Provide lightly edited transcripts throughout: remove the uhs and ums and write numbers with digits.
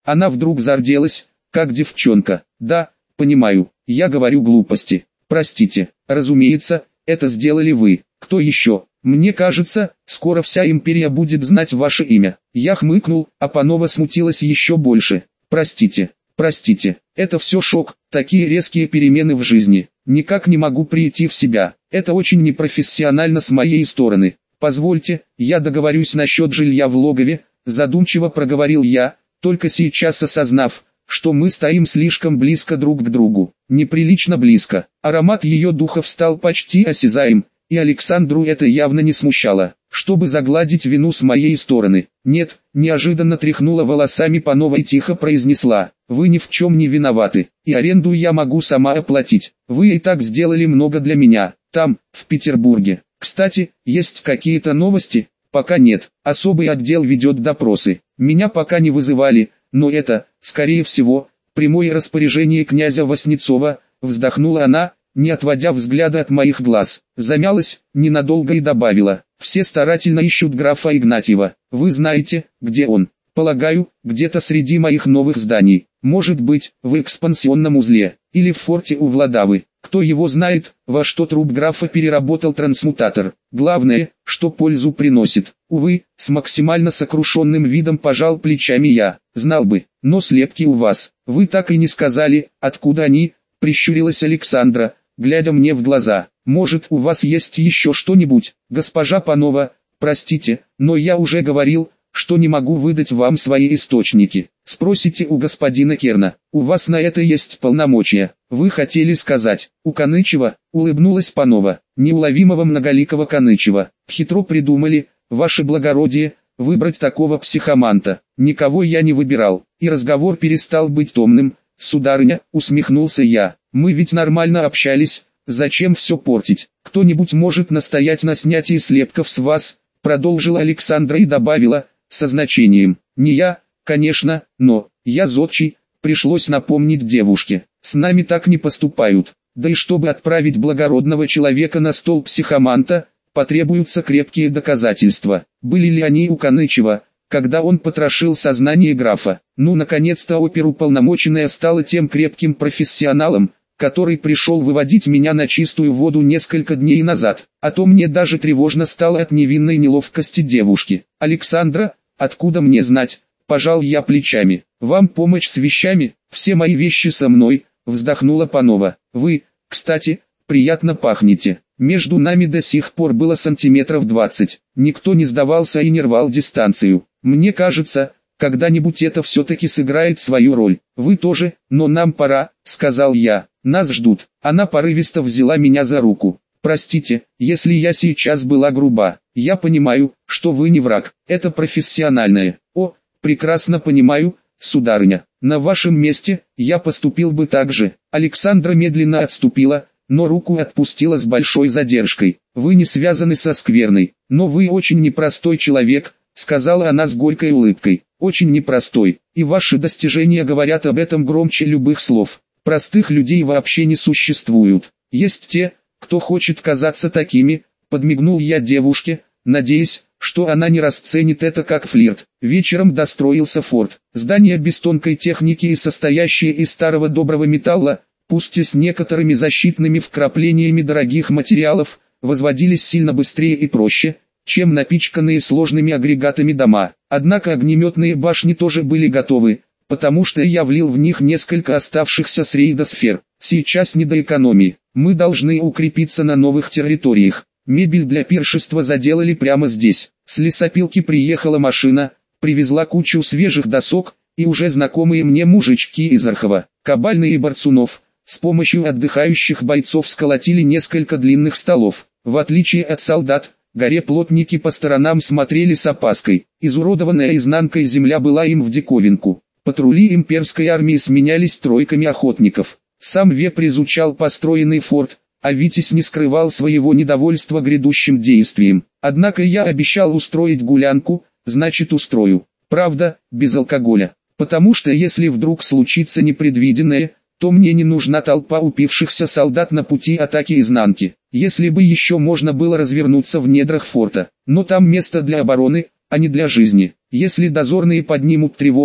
Она вдруг зарделась, как девчонка. Да, понимаю, я говорю глупости. Простите, разумеется, это сделали вы. Кто еще? Мне кажется, скоро вся империя будет знать ваше имя. Я хмыкнул, а Панова смутилась еще больше. Простите, простите, это все шок, такие резкие перемены в жизни. Никак не могу прийти в себя. Это очень непрофессионально с моей стороны. Позвольте, я договорюсь насчет жилья в логове, задумчиво проговорил я, только сейчас осознав, что мы стоим слишком близко друг к другу. Неприлично близко. Аромат ее духов стал почти осязаем, и Александру это явно не смущало. Чтобы загладить вину с моей стороны. Нет, неожиданно тряхнула волосами Панова и тихо произнесла: вы ни в чем не виноваты, и аренду я могу сама оплатить. Вы и так сделали много для меня, там, в Петербурге. Кстати, есть какие-то новости? Пока нет, особый отдел ведет допросы. Меня пока не вызывали, но это, скорее всего, прямое распоряжение князя Васнецова, вздохнула она, не отводя взгляда от моих глаз. Замялась, ненадолго и добавила: все старательно ищут графа Игнатьева. Вы знаете, где он? Полагаю, где-то среди моих новых зданий. Может быть, в экспансионном узле, или в форте у Владавы. Кто его знает, во что труп графа переработал трансмутатор. Главное, что пользу приносит. Увы, с максимально сокрушенным видом пожал плечами я. Знал бы, но слепки у вас. Вы так и не сказали, откуда они, прищурилась Александра, глядя мне в глаза. Может, у вас есть еще что-нибудь, госпожа Панова? Простите, но я уже говорил, что не могу выдать вам свои источники. Спросите у господина Керна, у вас на это есть полномочия. Вы хотели сказать, у Канычева, улыбнулась Панова, неуловимого многоликого Канычева. Хитро придумали, ваше благородие, выбрать такого психоманта. Никого я не выбирал, и разговор перестал быть томным. Сударыня, усмехнулся я, мы ведь нормально общались, зачем все портить? Кто-нибудь может настоять на снятии слепков с вас? Продолжила Александра и добавила, со значением: не я, конечно, но, я зодчий, пришлось напомнить девушке, с нами так не поступают, да и чтобы отправить благородного человека на стол психоманта, потребуются крепкие доказательства. Были ли они у Канычева, когда он потрошил сознание графа? Ну, наконец-то оперуполномоченная стала тем крепким профессионалом, который пришел выводить меня на чистую воду несколько дней назад, а то мне даже тревожно стало от невинной неловкости девушки. Александра, откуда мне знать? Пожал я плечами. Вам помочь с вещами? Все мои вещи со мной, вздохнула Панова. Вы, кстати, приятно пахнете. Между нами до сих пор было сантиметров 20. Никто не сдавался и не рвал дистанцию. Мне кажется, когда-нибудь это все-таки сыграет свою роль. Вы тоже, но нам пора, сказал я. Нас ждут. Она порывисто взяла меня за руку. Простите, если я сейчас была груба. Я понимаю, что вы не враг. Это профессиональное. О, прекрасно понимаю, сударыня. На вашем месте, я поступил бы так же. Александра медленно отступила, но руку отпустила с большой задержкой. Вы не связаны со скверной, но вы очень непростой человек, сказала она с горькой улыбкой. Очень непростой, и ваши достижения говорят об этом громче любых слов. Простых людей вообще не существует. Есть те, кто хочет казаться такими, подмигнул я девушке, надеясь, что она не расценит это как флирт. Вечером достроился форт. Здание без тонкой техники и состоящее из старого доброго металла, пусть и с некоторыми защитными вкраплениями дорогих материалов, возводились сильно быстрее и проще, чем напичканные сложными агрегатами дома. Однако огнеметные башни тоже были готовы, потому что я влил в них несколько оставшихся с рейда сфер. Сейчас не до экономии, мы должны укрепиться на новых территориях. Мебель для пиршества заделали прямо здесь. С лесопилки приехала машина, привезла кучу свежих досок, и уже знакомые мне мужички из Архова, Кабальный и Борцунов, с помощью отдыхающих бойцов сколотили несколько длинных столов. В отличие от солдат, горе-плотники по сторонам смотрели с опаской. Изуродованная изнанкой земля была им в диковинку. Патрули имперской армии сменялись тройками охотников. Сам Вепрь изучал построенный форт, а Витязь не скрывал своего недовольства грядущим действием. Однако я обещал устроить гулянку, значит устрою. Правда, без алкоголя. Потому что если вдруг случится непредвиденное, то мне не нужна толпа упившихся солдат на пути атаки изнанки. Если бы еще можно было развернуться в недрах форта. Но там место для обороны, а не для жизни. Если дозорные поднимут тревогу,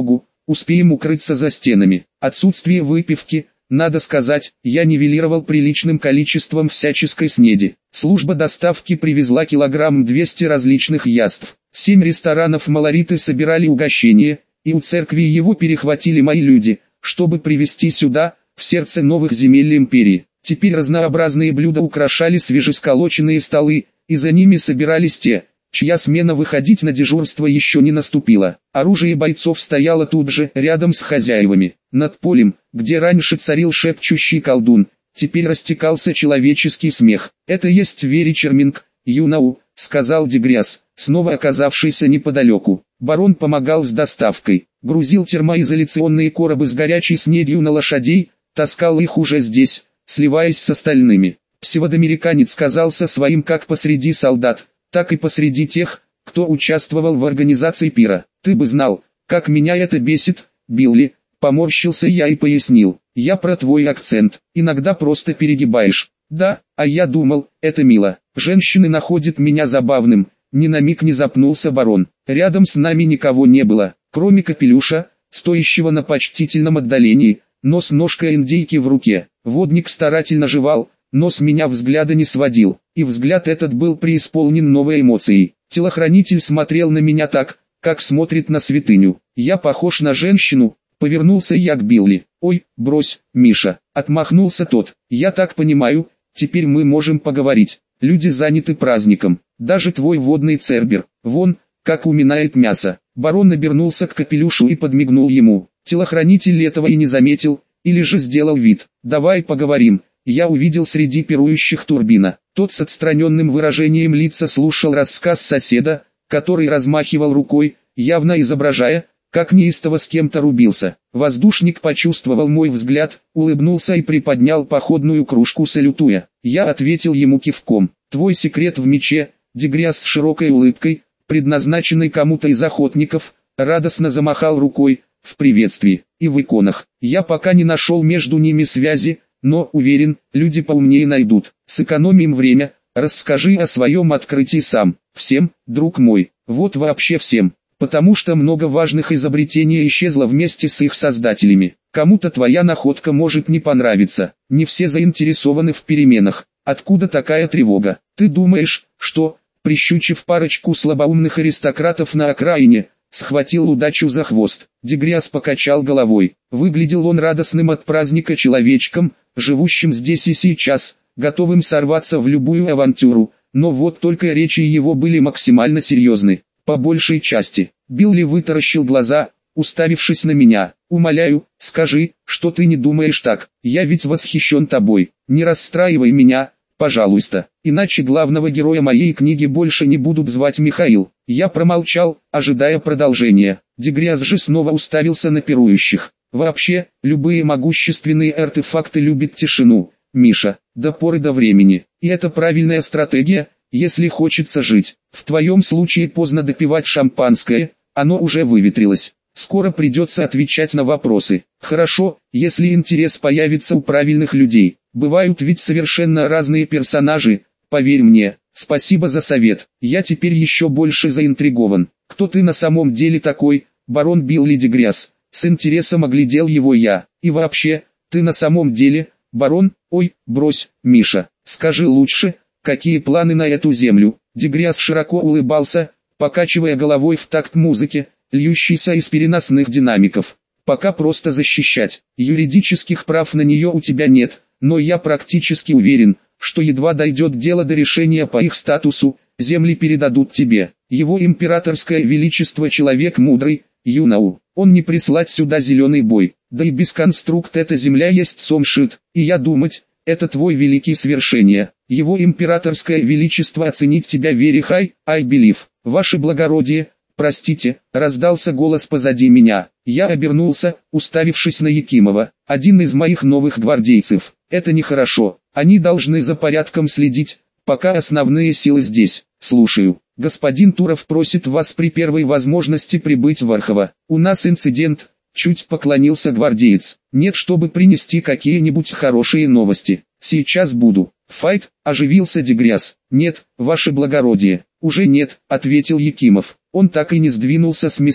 успеем укрыться за стенами. Отсутствие выпивки, надо сказать, я нивелировал приличным количеством всяческой снеди. Служба доставки привезла килограмм 200 различных яств. 7 ресторанов Малориты собирали угощения, и у церкви его перехватили мои люди, чтобы привезти сюда, в сердце новых земель империи. Теперь разнообразные блюда украшали свежесколоченные столы, и за ними собирались те, чья смена выходить на дежурство еще не наступила. Оружие бойцов стояло тут же, рядом с хозяевами. Над полем, где раньше царил шепчущий колдун, теперь растекался человеческий смех. «Это есть Вери Черминг, Юнау», — сказал Дегряс, снова оказавшийся неподалеку. Барон помогал с доставкой, грузил термоизоляционные коробы с горячей снедью на лошадей, таскал их уже здесь, сливаясь с остальными. Псевдоамериканец казался своим как посреди солдат, так и посреди тех, кто участвовал в организации пира. «Ты бы знал, как меня это бесит, Билли», — поморщился я и пояснил. «Я про твой акцент, иногда просто перегибаешь». «Да, а я думал, это мило. Женщины находят меня забавным», — ни на миг не запнулся барон. Рядом с нами никого не было, кроме капелюша, стоящего на почтительном отдалении, но с ножкой индейки в руке. Водник старательно жевал, но с меня взгляда не сводил, и взгляд этот был преисполнен новой эмоцией. Телохранитель смотрел на меня так, как смотрит на святыню. «Я похож на женщину?» — повернулся я к Билли. «Ой, брось, Миша», — отмахнулся тот. «Я так понимаю, теперь мы можем поговорить. Люди заняты праздником, даже твой водный цербер, вон, как уминает мясо». Барон обернулся к капелюшу и подмигнул ему. Телохранитель этого и не заметил, или же сделал вид. «Давай поговорим». Я увидел среди пирующих Турбина. Тот с отстраненным выражением лица слушал рассказ соседа, который размахивал рукой, явно изображая, как неистово с кем-то рубился. Воздушник почувствовал мой взгляд, улыбнулся и приподнял походную кружку, салютуя. Я ответил ему кивком. «Твой секрет в мече», — Дегряс с широкой улыбкой, предназначенной кому-то из охотников, радостно замахал рукой, в приветствии, и в иконах. Я пока не нашел между ними связи, но, уверен, люди поумнее найдут. Сэкономим время, расскажи о своем открытии сам. Всем, друг мой, вот вообще всем. Потому что много важных изобретений исчезло вместе с их создателями. Кому-то твоя находка может не понравиться. Не все заинтересованы в переменах. Откуда такая тревога? Ты думаешь, что, прищучив парочку слабоумных аристократов на окраине, схватил удачу за хвост? Дегряс покачал головой. Выглядел он радостным от праздника человечком, живущим здесь и сейчас, готовым сорваться в любую авантюру, но вот только речи его были максимально серьезны, по большей части. Билли вытаращил глаза, уставившись на меня. «Умоляю, скажи, что ты не думаешь так, я ведь восхищен тобой, не расстраивай меня, пожалуйста, иначе главного героя моей книги больше не будут звать Михаил». Я промолчал, ожидая продолжения. Дегряс же снова уставился на пирующих. «Вообще, любые могущественные артефакты любят тишину, Миша, до поры до времени. И это правильная стратегия, если хочется жить. В твоем случае поздно допивать шампанское, оно уже выветрилось. Скоро придется отвечать на вопросы. Хорошо, если интерес появится у правильных людей. Бывают ведь совершенно разные персонажи, поверь мне. Спасибо за совет. Я теперь еще больше заинтригован. Кто ты на самом деле такой, барон Билли Дегряс?» С интересом оглядел его я. «И вообще, ты на самом деле, барон?» «Ой, брось, Миша, скажи лучше, какие планы на эту землю?» Дегряс широко улыбался, покачивая головой в такт музыки, льющейся из переносных динамиков. «Пока просто защищать. Юридических прав на нее у тебя нет, но я практически уверен, что едва дойдет дело до решения по их статусу, земли передадут тебе. Его императорское величество человек мудрый, Юнау. Он не прислать сюда зеленый бой, да и без конструкт эта земля есть сомшит, и я думать, это твой великий свершение. Его императорское величество оценить тебя верихай, I believe. Ваше благородие, простите», раздался голос позади меня. Я обернулся, уставившись на Якимова. «Один из моих новых гвардейцев. Это нехорошо, они должны за порядком следить, пока основные силы здесь. Слушаю. Господин Туров просит вас при первой возможности прибыть в Орхово. У нас инцидент», чуть поклонился гвардеец. «Нет, чтобы принести какие-нибудь хорошие новости. Сейчас буду». «Файт», оживился Дегряс. «Нет, ваше благородие, уже нет», ответил Якимов. Он так и не сдвинулся с места.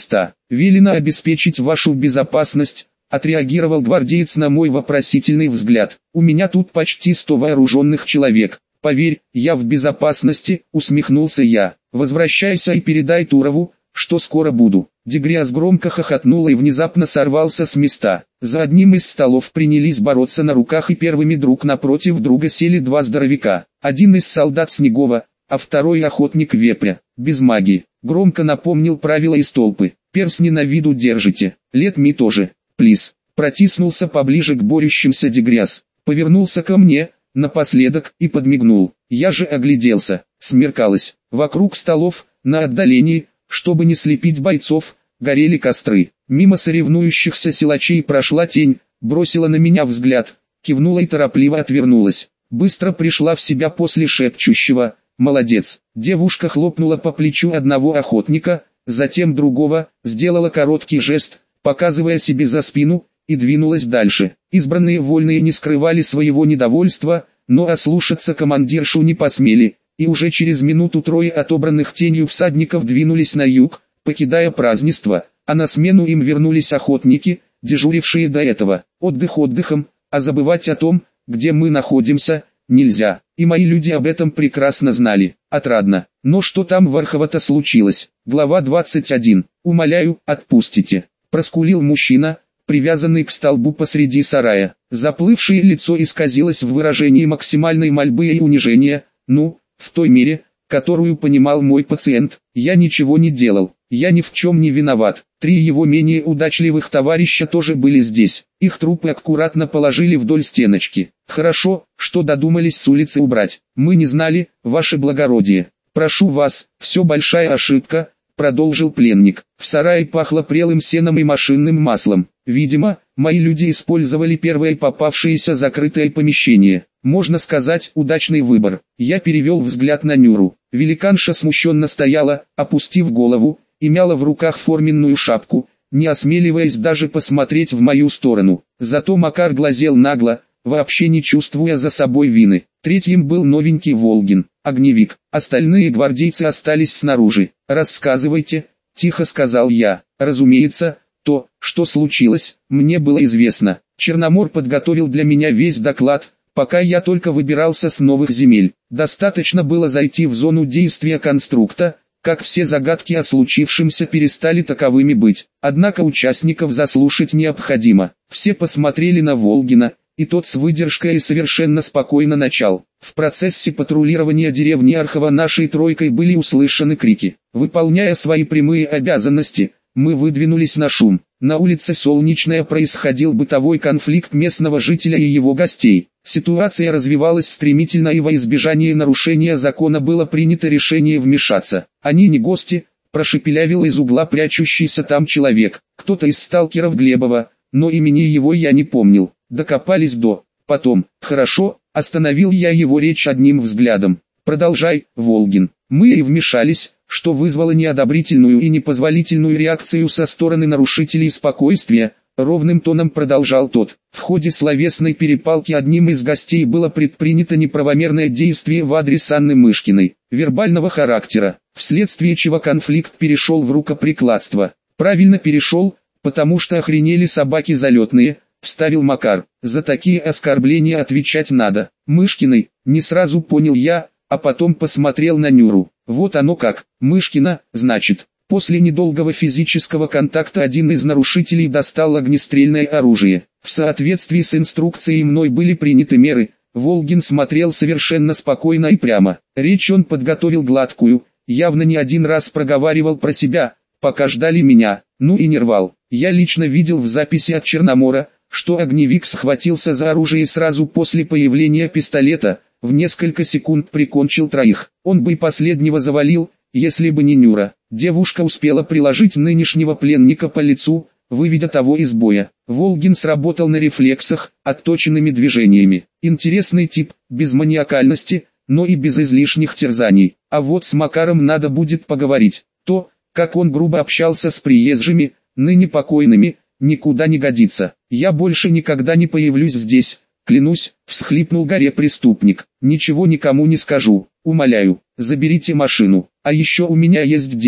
велено обеспечить вашу безопасность, отреагировал гвардеец на мой вопросительный взгляд. У меня тут почти 100 вооруженных человек. Поверь, я в безопасности, усмехнулся я. Возвращайся и передай Турову, что скоро буду. Дегряз громко хохотнул и внезапно сорвался с места. За одним из столов принялись бороться на руках и первыми друг напротив друга сели два здоровяка. Один из солдат Снегова, а второй охотник Вепря, без магии. Громко напомнил правила из толпы. Перстни на виду держите, let me тоже, плиз. Протиснулся поближе к борющимся Дегряз, повернулся ко мне, напоследок, и подмигнул. Я же огляделся, смеркалось. Вокруг столов, на отдалении, чтобы не слепить бойцов, горели костры. Мимо соревнующихся силачей прошла тень, бросила на меня взгляд, кивнула и торопливо отвернулась. Быстро пришла в себя после шепчущего «Молодец». Девушка хлопнула по плечу одного охотника, затем другого, сделала короткий жест, показывая себе за спину, и двинулась дальше. Избранные вольные не скрывали своего недовольства, но ослушаться командиршу не посмели, и уже через минуту трое отобранных тенью всадников двинулись на юг, покидая празднество, а на смену им вернулись охотники, дежурившие до этого. Отдых отдыхом, а забывать о том, где мы находимся, нельзя, и мои люди об этом прекрасно знали. Отрадно. Но что там в Орхово-то случилось? Глава 21. «Умоляю, отпустите», — проскулил мужчина, привязанный к столбу посреди сарая. Заплывшее лицо исказилось в выражении максимальной мольбы и унижения. Ну, в той мере, которую понимал мой пациент, я ничего не делал, я ни в чем не виноват. Три его менее удачливых товарища тоже были здесь, их трупы аккуратно положили вдоль стеночки. Хорошо, что додумались с улицы убрать, мы не знали, ваше благородие. Прошу вас, все большая ошибка, продолжил пленник. В сарае пахло прелым сеном и машинным маслом. Видимо, мои люди использовали первое попавшееся закрытое помещение. Можно сказать, удачный выбор. Я перевел взгляд на Нюру. Великанша смущенно стояла, опустив голову, и мяла в руках форменную шапку, не осмеливаясь даже посмотреть в мою сторону. Зато Макар глазел нагло, вообще не чувствуя за собой вины. Третьим был новенький Волгин, огневик. Остальные гвардейцы остались снаружи. «Рассказывайте», — тихо сказал я. Разумеется, то, что случилось, мне было известно. Черномор подготовил для меня весь доклад, пока я только выбирался с новых земель. Достаточно было зайти в зону действия конструкта, как все загадки о случившемся перестали таковыми быть. Однако участников заслушать необходимо. Все посмотрели на Волгина, и тот с выдержкой и совершенно спокойно начал. В процессе патрулирования деревни Орхово нашей тройкой были услышаны крики. Выполняя свои прямые обязанности, мы выдвинулись на шум. На улице Солнечная происходил бытовой конфликт местного жителя и его гостей. Ситуация развивалась стремительно, и во избежание нарушения закона было принято решение вмешаться. «Они не гости», – прошепелявил из угла прячущийся там человек. Кто-то из сталкеров Глебова, но имени его я не помнил. Докопались до. Потом. Хорошо, остановил я его речь одним взглядом. Продолжай, Волгин. Мы и вмешались, что вызвало неодобрительную и непозволительную реакцию со стороны нарушителей спокойствия, ровным тоном продолжал тот. В ходе словесной перепалки одним из гостей было предпринято неправомерное действие в адрес Анны Мышкиной, вербального характера, вследствие чего конфликт перешел в рукоприкладство. Правильно перешел, потому что охренели собаки залетные, вставил Макар. За такие оскорбления отвечать надо. Мышкиной, не сразу понял я, а потом посмотрел на Нюру. Вот оно как, Мышкина, значит. После недолгого физического контакта один из нарушителей достал огнестрельное оружие. В соответствии с инструкцией мной были приняты меры. Волгин смотрел совершенно спокойно и прямо. Речь он подготовил гладкую, явно не один раз проговаривал про себя, пока ждали меня, ну и не рвал. Я лично видел в записи от Черномора, что огневик схватился за оружие сразу после появления пистолета, в несколько секунд прикончил троих. Он бы и последнего завалил, если бы не Нюра. Девушка успела приложить нынешнего пленника по лицу, выведя того из боя. Волгин сработал на рефлексах, отточенными движениями. Интересный тип, без маниакальности, но и без излишних терзаний. А вот с Макаром надо будет поговорить. То, как он грубо общался с приезжими, ныне покойными, никуда не годится. Я больше никогда не появлюсь здесь, клянусь, всхлипнул горе-преступник. Ничего никому не скажу, умоляю, заберите машину, а еще у меня есть деньги.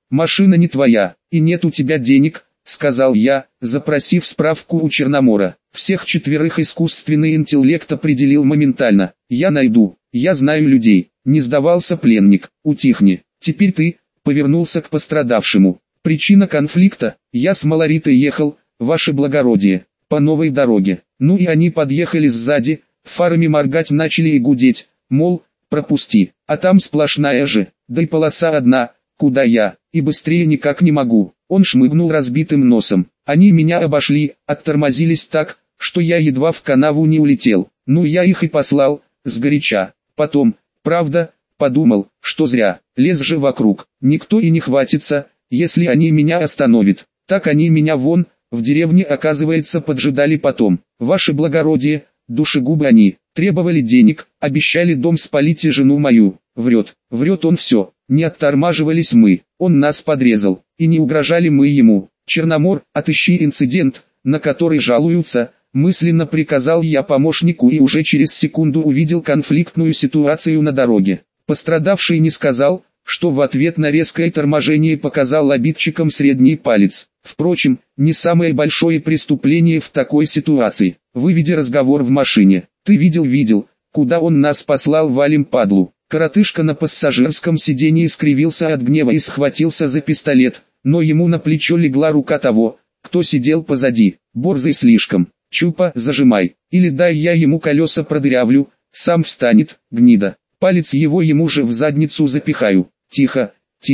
машина не твоя, и нет у тебя денег, сказал я, запросив справку у Черномора. Всех четверых искусственный интеллект определил моментально. Я найду, я знаю людей, не сдавался пленник. Утихни, теперь ты, повернулся к пострадавшему. Причина конфликта: я с Малоритой ехал, ваше благородие, по новой дороге. Ну и они подъехали сзади, фарами моргать начали и гудеть, мол, пропусти, а там сплошная же, да и полоса одна, куда я, и быстрее никак не могу. Он шмыгнул разбитым носом. Они меня обошли, оттормозились так, что я едва в канаву не улетел. Ну я их и послал, сгоряча. Потом, правда, подумал, что зря, лез же вокруг, никто и не хватится, если они меня остановят. Так они меня вон, в деревне, оказывается, поджидали потом. Ваше благородие, душегубы они, требовали денег, обещали дом спалить и жену мою. Врет он все, не оттормаживались мы, он нас подрезал, и не угрожали мы ему. Черномор, отыщи инцидент, на который жалуются, мысленно приказал я помощнику и уже через секунду увидел конфликтную ситуацию на дороге. Пострадавший не сказал, что в ответ на резкое торможение показал обидчикам средний палец. Впрочем, не самое большое преступление в такой ситуации. Выведи разговор в машине. Ты видел, куда он нас послал, валим падлу. Коротышка на пассажирском сидении скривился от гнева и схватился за пистолет, но ему на плечо легла рука того, кто сидел позади. Борзый слишком. Чупа, зажимай, или дай я ему колеса продырявлю, сам встанет, гнида. Палец его ему же в задницу запихаю. Тихо,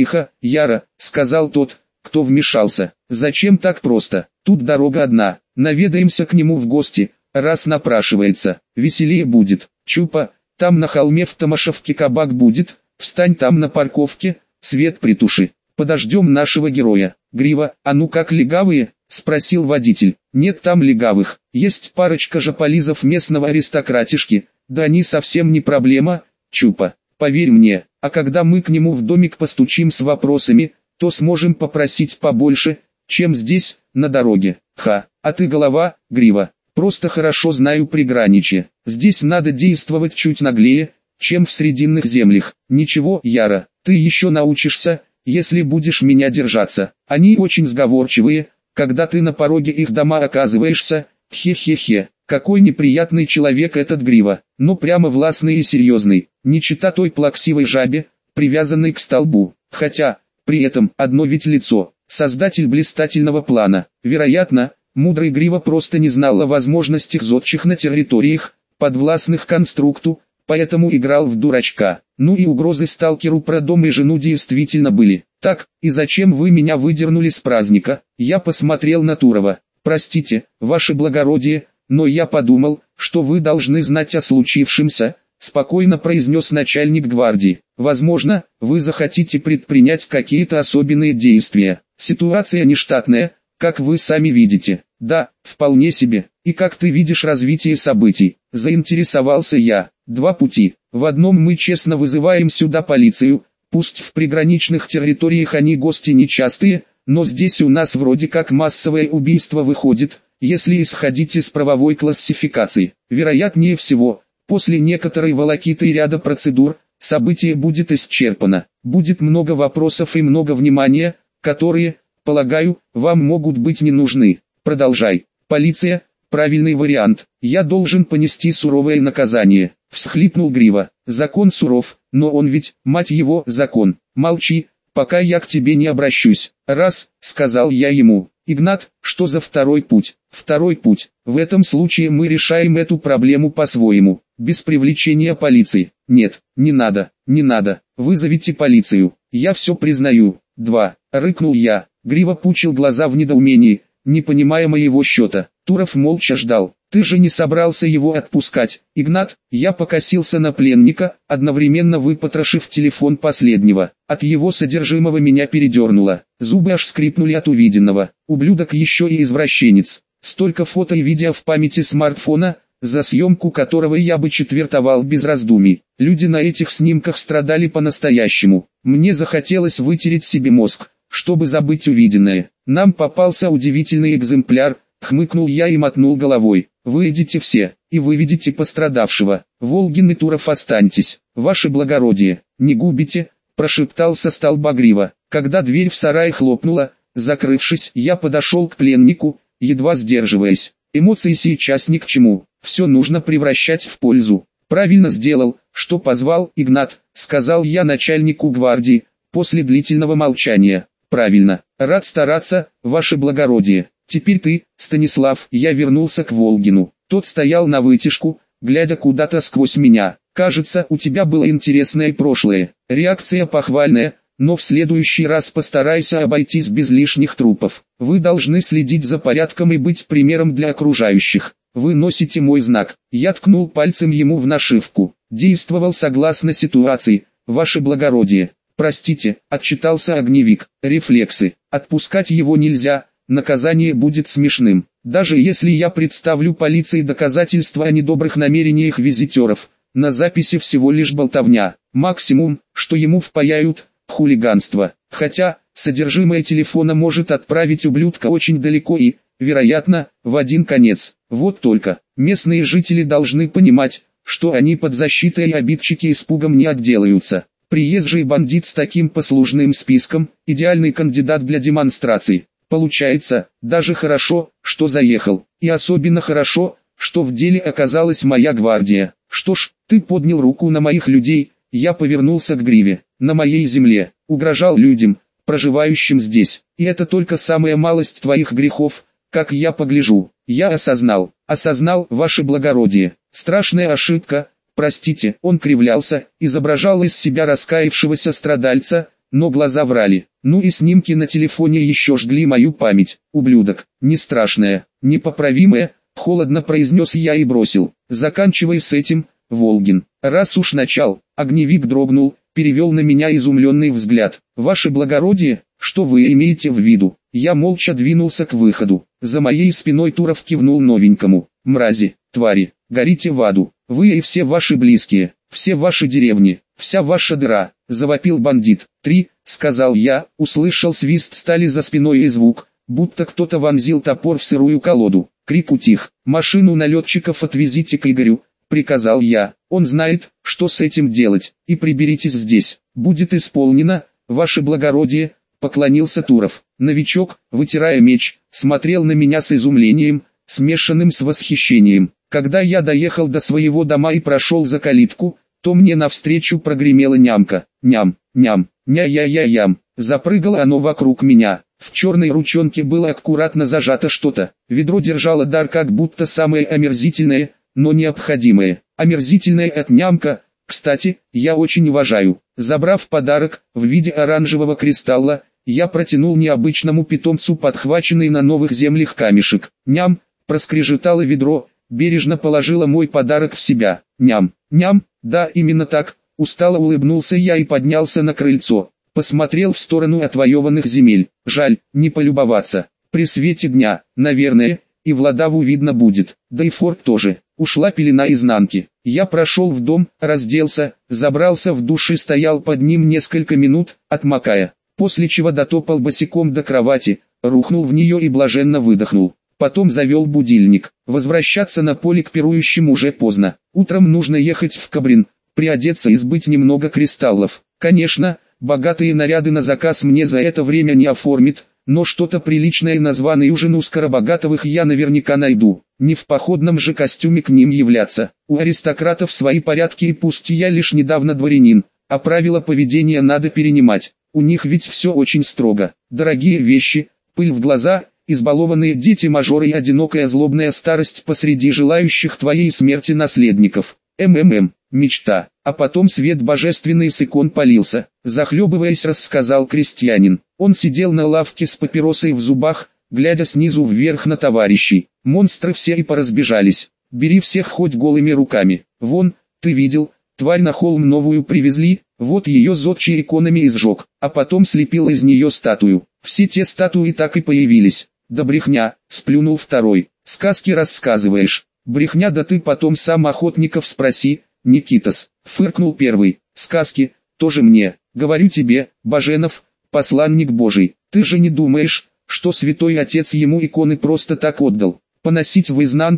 Яра, сказал тот, кто вмешался. Зачем так просто? Тут дорога одна, наведаемся к нему в гости, раз напрашивается, веселее будет. Чупа, там на холме в Томашевке кабак будет, встань там на парковке, свет притуши. Подождем нашего героя. Грива, а ну как легавые? Спросил водитель. Нет там легавых, есть парочка жополизов местного аристократишки, да они совсем не проблема, Чупа, поверь мне, а когда мы к нему в домик постучим с вопросами, то сможем попросить побольше, чем здесь, на дороге. А ты голова, Грива, просто хорошо знаю приграничье, здесь надо действовать чуть наглее, чем в срединных землях. Ничего, Яра, ты еще научишься, если будешь меня держаться. Они очень сговорчивые, когда ты на пороге их дома оказываешься, хе-хе-хе. Какой неприятный человек этот Грива, но прямо властный и серьезный, не чета той плаксивой жабе, привязанной к столбу. Хотя, при этом, одно ведь лицо, создатель блистательного плана. Вероятно, мудрый Грива просто не знал о возможностях зодчих на территориях, подвластных конструкту, поэтому играл в дурачка. Ну и угрозы сталкеру про дом и жену действительно были. Так, и зачем вы меня выдернули с праздника? Я посмотрел на Турова. Простите, ваше благородие, но я подумал, что вы должны знать о случившемся, спокойно произнес начальник гвардии. Возможно, вы захотите предпринять какие-то особенные действия. Ситуация нештатная, как вы сами видите. Да, вполне себе. И как ты видишь развитие событий? Заинтересовался я. Два пути. В одном мы честно вызываем сюда полицию, пусть в приграничных территориях они гости нечастые, но здесь у нас вроде как массовое убийство выходит, если исходить из правовой классификации. Вероятнее всего, после некоторой волокиты и ряда процедур, событие будет исчерпано. Будет много вопросов и много внимания, которые, полагаю, вам могут быть не нужны. Продолжай. Полиция, правильный вариант. Я должен понести суровое наказание. Всхлипнул Грива. Закон суров, но он ведь, мать его, закон. Молчи, пока я к тебе не обращусь. Раз, сказал я ему. Игнат, что за второй путь? Второй путь. В этом случае мы решаем эту проблему по-своему, без привлечения полиции. Нет, не надо, вызовите полицию, я все признаю. Два, рыкнул я. Грива пучил глаза в недоумении, не понимая моего счета. Туров молча ждал. Ты же не собрался его отпускать, Игнат? Я покосился на пленника, одновременно выпотрошив телефон последнего. От его содержимого меня передернуло. Зубы аж скрипнули от увиденного. Ублюдок еще и извращенец. Столько фото и видео в памяти смартфона, за съемку которого я бы четвертовал без раздумий. Люди на этих снимках страдали по-настоящему. Мне захотелось вытереть себе мозг, чтобы забыть увиденное. Нам попался удивительный экземпляр, хмыкнул я и мотнул головой. Вы идите все, и выведите пострадавшего. Волгин и Туров останьтесь. Ваше благородие, не губите, прошептал со столба Грива. Когда дверь в сарае хлопнула, закрывшись, я подошел к пленнику, едва сдерживаясь. Эмоции сейчас ни к чему, все нужно превращать в пользу. Правильно сделал, что позвал Игнат, сказал я начальнику гвардии, после длительного молчания. Правильно, рад стараться, ваше благородие. Теперь ты, Станислав. Я вернулся к Волгину. Тот стоял на вытяжку, глядя куда-то сквозь меня. Кажется, у тебя было интересное прошлое. Реакция похвальная, но в следующий раз постарайся обойтись без лишних трупов. Вы должны следить за порядком и быть примером для окружающих. Вы носите мой знак. Я ткнул пальцем ему в нашивку. Действовал согласно ситуации, ваше благородие. Простите, отчитался огневик. Рефлексы. Отпускать его нельзя, наказание будет смешным. Даже если я представлю полиции доказательства о недобрых намерениях визитеров, на записи всего лишь болтовня. Максимум, что ему впаяют, хулиганство. Хотя, содержимое телефона может отправить ублюдка очень далеко и, вероятно, в один конец. Вот только, местные жители должны понимать, что они под защитой и обидчики испугом не отделаются. Приезжий бандит с таким послужным списком – идеальный кандидат для демонстраций. Получается, даже хорошо, что заехал. И особенно хорошо, что в деле оказалась моя гвардия. Что ж, ты поднял руку на моих людей, я повернулся к Гриве. На моей земле, угрожал людям, проживающим здесь. И это только самая малость твоих грехов, как я погляжу. Я осознал, ваше благородие. Страшная ошибка, простите. Он кривлялся, изображал из себя раскаявшегося страдальца, но глаза врали. Ну и снимки на телефоне еще жгли мою память. Ублюдок, не страшное, непоправимое, холодно произнес я и бросил. Заканчивай с этим, Волгин. Раз уж начал. Огневик дрогнул, перевел на меня изумленный взгляд. Ваше благородие, что вы имеете в виду? Я молча двинулся к выходу. За моей спиной Туров кивнул новенькому. Мрази, твари, горите в аду. Вы и все ваши близкие, все ваши деревни, вся ваша дыра, завопил бандит. 3, сказал я, услышал свист стали за спиной и звук, будто кто-то вонзил топор в сырую колоду. Крик утих. Машину налетчиков отвезите к Игорю, приказал я. Он знает, что с этим делать, и приберитесь здесь. Будет исполнено, ваше благородие, поклонился Туров. Новичок, вытирая меч, смотрел на меня с изумлением, смешанным с восхищением. Когда я доехал до своего дома и прошел за калитку, то мне навстречу прогремела нямка. Ням, ням, ня-я-я-ям. Запрыгало оно вокруг меня. В черной ручонке было аккуратно зажато что-то. Ведро держало дар как будто самое омерзительное, но необходимое. Омерзительное от нямка, кстати, я очень уважаю. Забрав подарок, в виде оранжевого кристалла, я протянул необычному питомцу подхваченный на новых землях камешек. Ням, проскрежетало ведро, бережно положила мой подарок в себя. Ням, ням, да именно так, устало улыбнулся я и поднялся на крыльцо. Посмотрел в сторону отвоеванных земель. Жаль, не полюбоваться. При свете дня, наверное, и Владаву видно будет. Да и форт тоже. Ушла пелена изнанки. Я прошел в дом, разделся, забрался в душ и стоял под ним несколько минут, отмокая. После чего дотопал босиком до кровати, рухнул в нее и блаженно выдохнул. Потом завел будильник. Возвращаться на поле к пирующим уже поздно. Утром нужно ехать в Кабрин, приодеться и сбыть немного кристаллов. Конечно, богатые наряды на заказ мне за это время не оформит, но что-то приличное на званый ужин у Скоробогатовых я наверняка найду. Не в походном же костюме к ним являться. У аристократов свои порядки, и пусть я лишь недавно дворянин, а правила поведения надо перенимать. У них ведь все очень строго. Дорогие вещи, пыль в глаза, избалованные дети-мажоры и одинокая злобная старость посреди желающих твоей смерти наследников. Мечта. А потом свет божественный с икон полился. Захлебываясь, рассказал крестьянин. Он сидел на лавке с папиросой в зубах, глядя снизу вверх на товарищей. Монстры все и поразбежались. Бери всех хоть голыми руками. Вон, ты видел, тварь на холм новую привезли, вот ее зодчий иконами изжег, а потом слепил из нее статую. Все те статуи так и появились. Да брехня, сплюнул второй. Сказки рассказываешь. Брехня, да ты потом сам охотников спроси, Никитос. Фыркнул первый. Сказки, тоже мне. Говорю тебе, Баженов, посланник Божий. Ты же не думаешь, что святой отец ему иконы просто так отдал. Поносить в изнанке,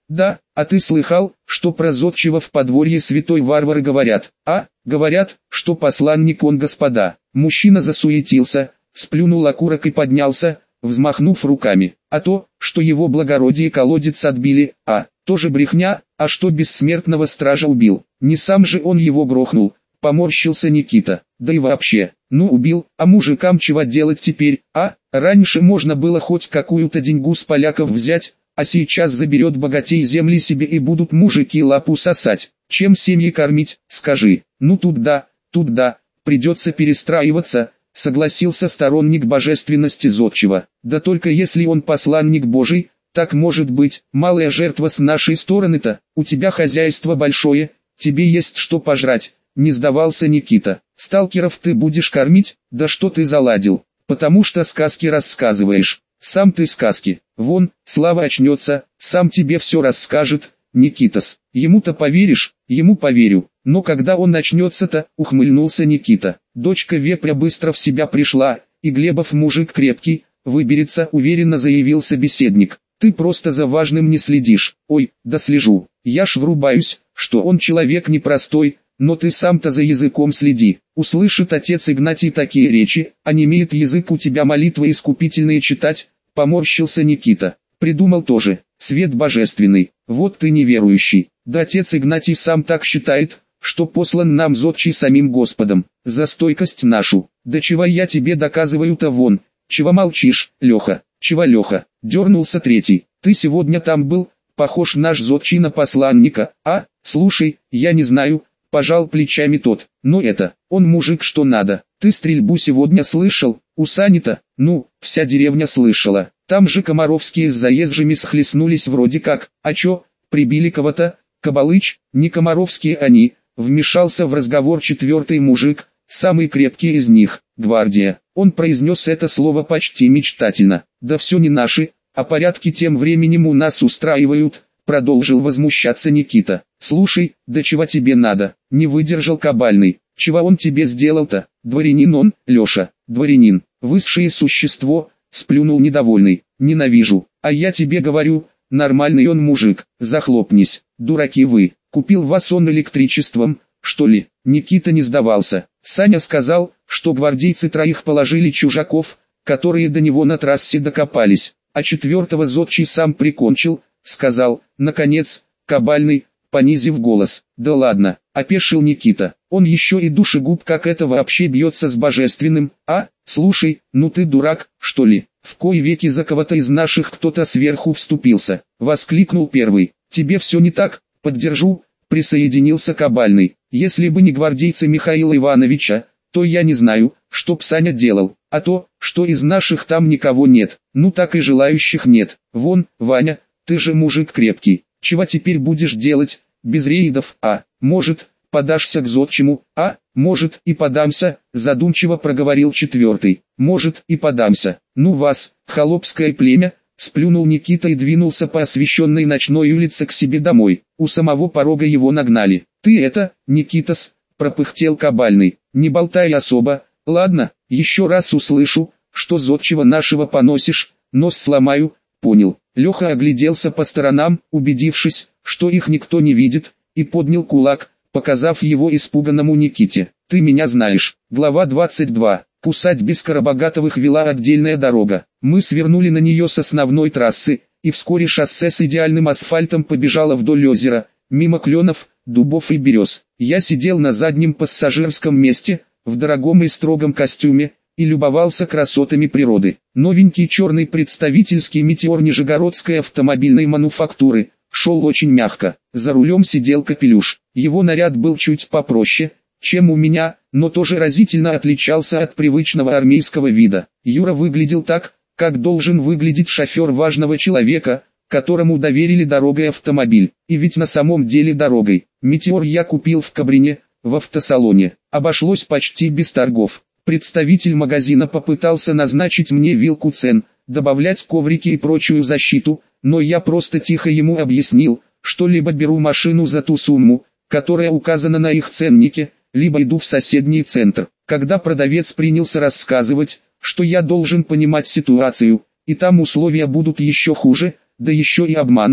Да, а ты слыхал, что про зодчего в подворье святой варвары говорят? А, говорят, что посланник он, господа. Мужчина засуетился, сплюнул окурок и поднялся, взмахнув руками. А то, что его благородие колодец отбили, тоже брехня, а что бессмертного стража убил. Не сам же он его грохнул, поморщился Никита. Да и вообще, убил, а мужикам чего делать теперь, Раньше можно было хоть какую-то деньгу с поляков взять, а сейчас заберет богатей земли себе и будут мужики лапу сосать. Чем семьи кормить, скажи? Тут да, придется перестраиваться, согласился сторонник божественности зодчего. Да только если он посланник Божий, так может быть, малая жертва с нашей стороны-то, у тебя хозяйство большое, тебе есть что пожрать, не сдавался Никита. Сталкеров ты будешь кормить? Да что ты заладил, потому что сказки рассказываешь. Сам ты сказки. Вон, Слава очнется, сам тебе все расскажет, Никитос. Ему-то поверишь? Ему поверю. Но когда он начнется-то, ухмыльнулся Никита. Дочка вепря быстро в себя пришла, и Глебов мужик крепкий, выберется, уверенно заявил собеседник. Ты просто за важным не следишь. Ой, да слежу. Я ж врубаюсь, что он человек непростой, но ты сам-то за языком следи. Услышит отец Игнатий такие речи, онемеет язык у тебя молитвы искупительные читать, поморщился Никита. Придумал тоже, свет божественный, вот ты неверующий. Да отец Игнатий сам так считает, что послан нам зодчий самим Господом, за стойкость нашу. Да чего я тебе доказываю-то вон, чего молчишь, Леха, чего Леха, дернулся третий. Ты сегодня там был, похож наш зодчий на посланника, слушай, я не знаю, пожал плечами тот, но он мужик что надо. Ты стрельбу сегодня слышал, у Сани-то? Вся деревня слышала. Там же комаровские с заезжими схлестнулись вроде как, а чё, прибили кого-то? Кабалыч, не комаровские они, вмешался в разговор четвертый мужик, самый крепкий из них, гвардия. Он произнес это слово почти мечтательно. Да все не наши, а порядки тем временем у нас устраивают, продолжил возмущаться Никита. Слушай, да чего тебе надо, не выдержал Кабальный. Чего он тебе сделал-то? Дворянин он, Леша, дворянин, высшее существо, сплюнул недовольный. Ненавижу, а я тебе говорю, нормальный он мужик, захлопнись, дураки вы, купил вас он электричеством, что ли? Никита не сдавался. Саня сказал, что гвардейцы троих положили чужаков, которые до него на трассе докопались, а четвертого зодчий сам прикончил, сказал, наконец, Кабальный, понизив голос. Да ладно, опешил Никита, он еще и душегуб, как это вообще бьется с божественным, слушай, ты дурак, что ли? В кои веки за кого-то из наших кто-то сверху вступился, воскликнул первый. Тебе все не так, поддержу, присоединился Кабальный. Если бы не гвардейцы Михаила Ивановича, то я не знаю, что б Саня делал, а то, что из наших там никого нет, так и желающих нет. Вон, Ваня, ты же мужик крепкий, чего теперь будешь делать, без рейдов, может, подашься к зодчему, может и подамся, задумчиво проговорил четвертый, может и подамся. Вас, холопское племя, сплюнул Никита и двинулся по освещенной ночной улице к себе домой. У самого порога его нагнали. Ты Никитос, пропыхтел Кабальный, не болтай особо, ладно, еще раз услышу, что зодчего нашего поносишь, нос сломаю, понял. Леха огляделся по сторонам, убедившись, что их никто не видит, и поднял кулак, показав его испуганному Никите. Ты меня знаешь. Глава 22. К усадьбе Скоробогатовых вела отдельная дорога. Мы свернули на нее с основной трассы, и вскоре шоссе с идеальным асфальтом побежало вдоль озера, мимо кленов, дубов и берез. Я сидел на заднем пассажирском месте, в дорогом и строгом костюме, и любовался красотами природы. Новенький черный представительский метеор Нижегородской автомобильной мануфактуры шел очень мягко. За рулем сидел Капелюш. Его наряд был чуть попроще, чем у меня, но тоже разительно отличался от привычного армейского вида. Юра выглядел так, как должен выглядеть шофер важного человека, которому доверили дорогой автомобиль. И ведь на самом деле дорогой. Метеор я купил в Кабрине, в автосалоне. Обошлось почти без торгов. Представитель магазина попытался назначить мне вилку цен, добавлять коврики и прочую защиту, но я просто тихо ему объяснил, что либо беру машину за ту сумму, которая указана на их ценнике, либо иду в соседний центр. Когда продавец принялся рассказывать, что я должен понимать ситуацию, и там условия будут еще хуже, да еще и обманут,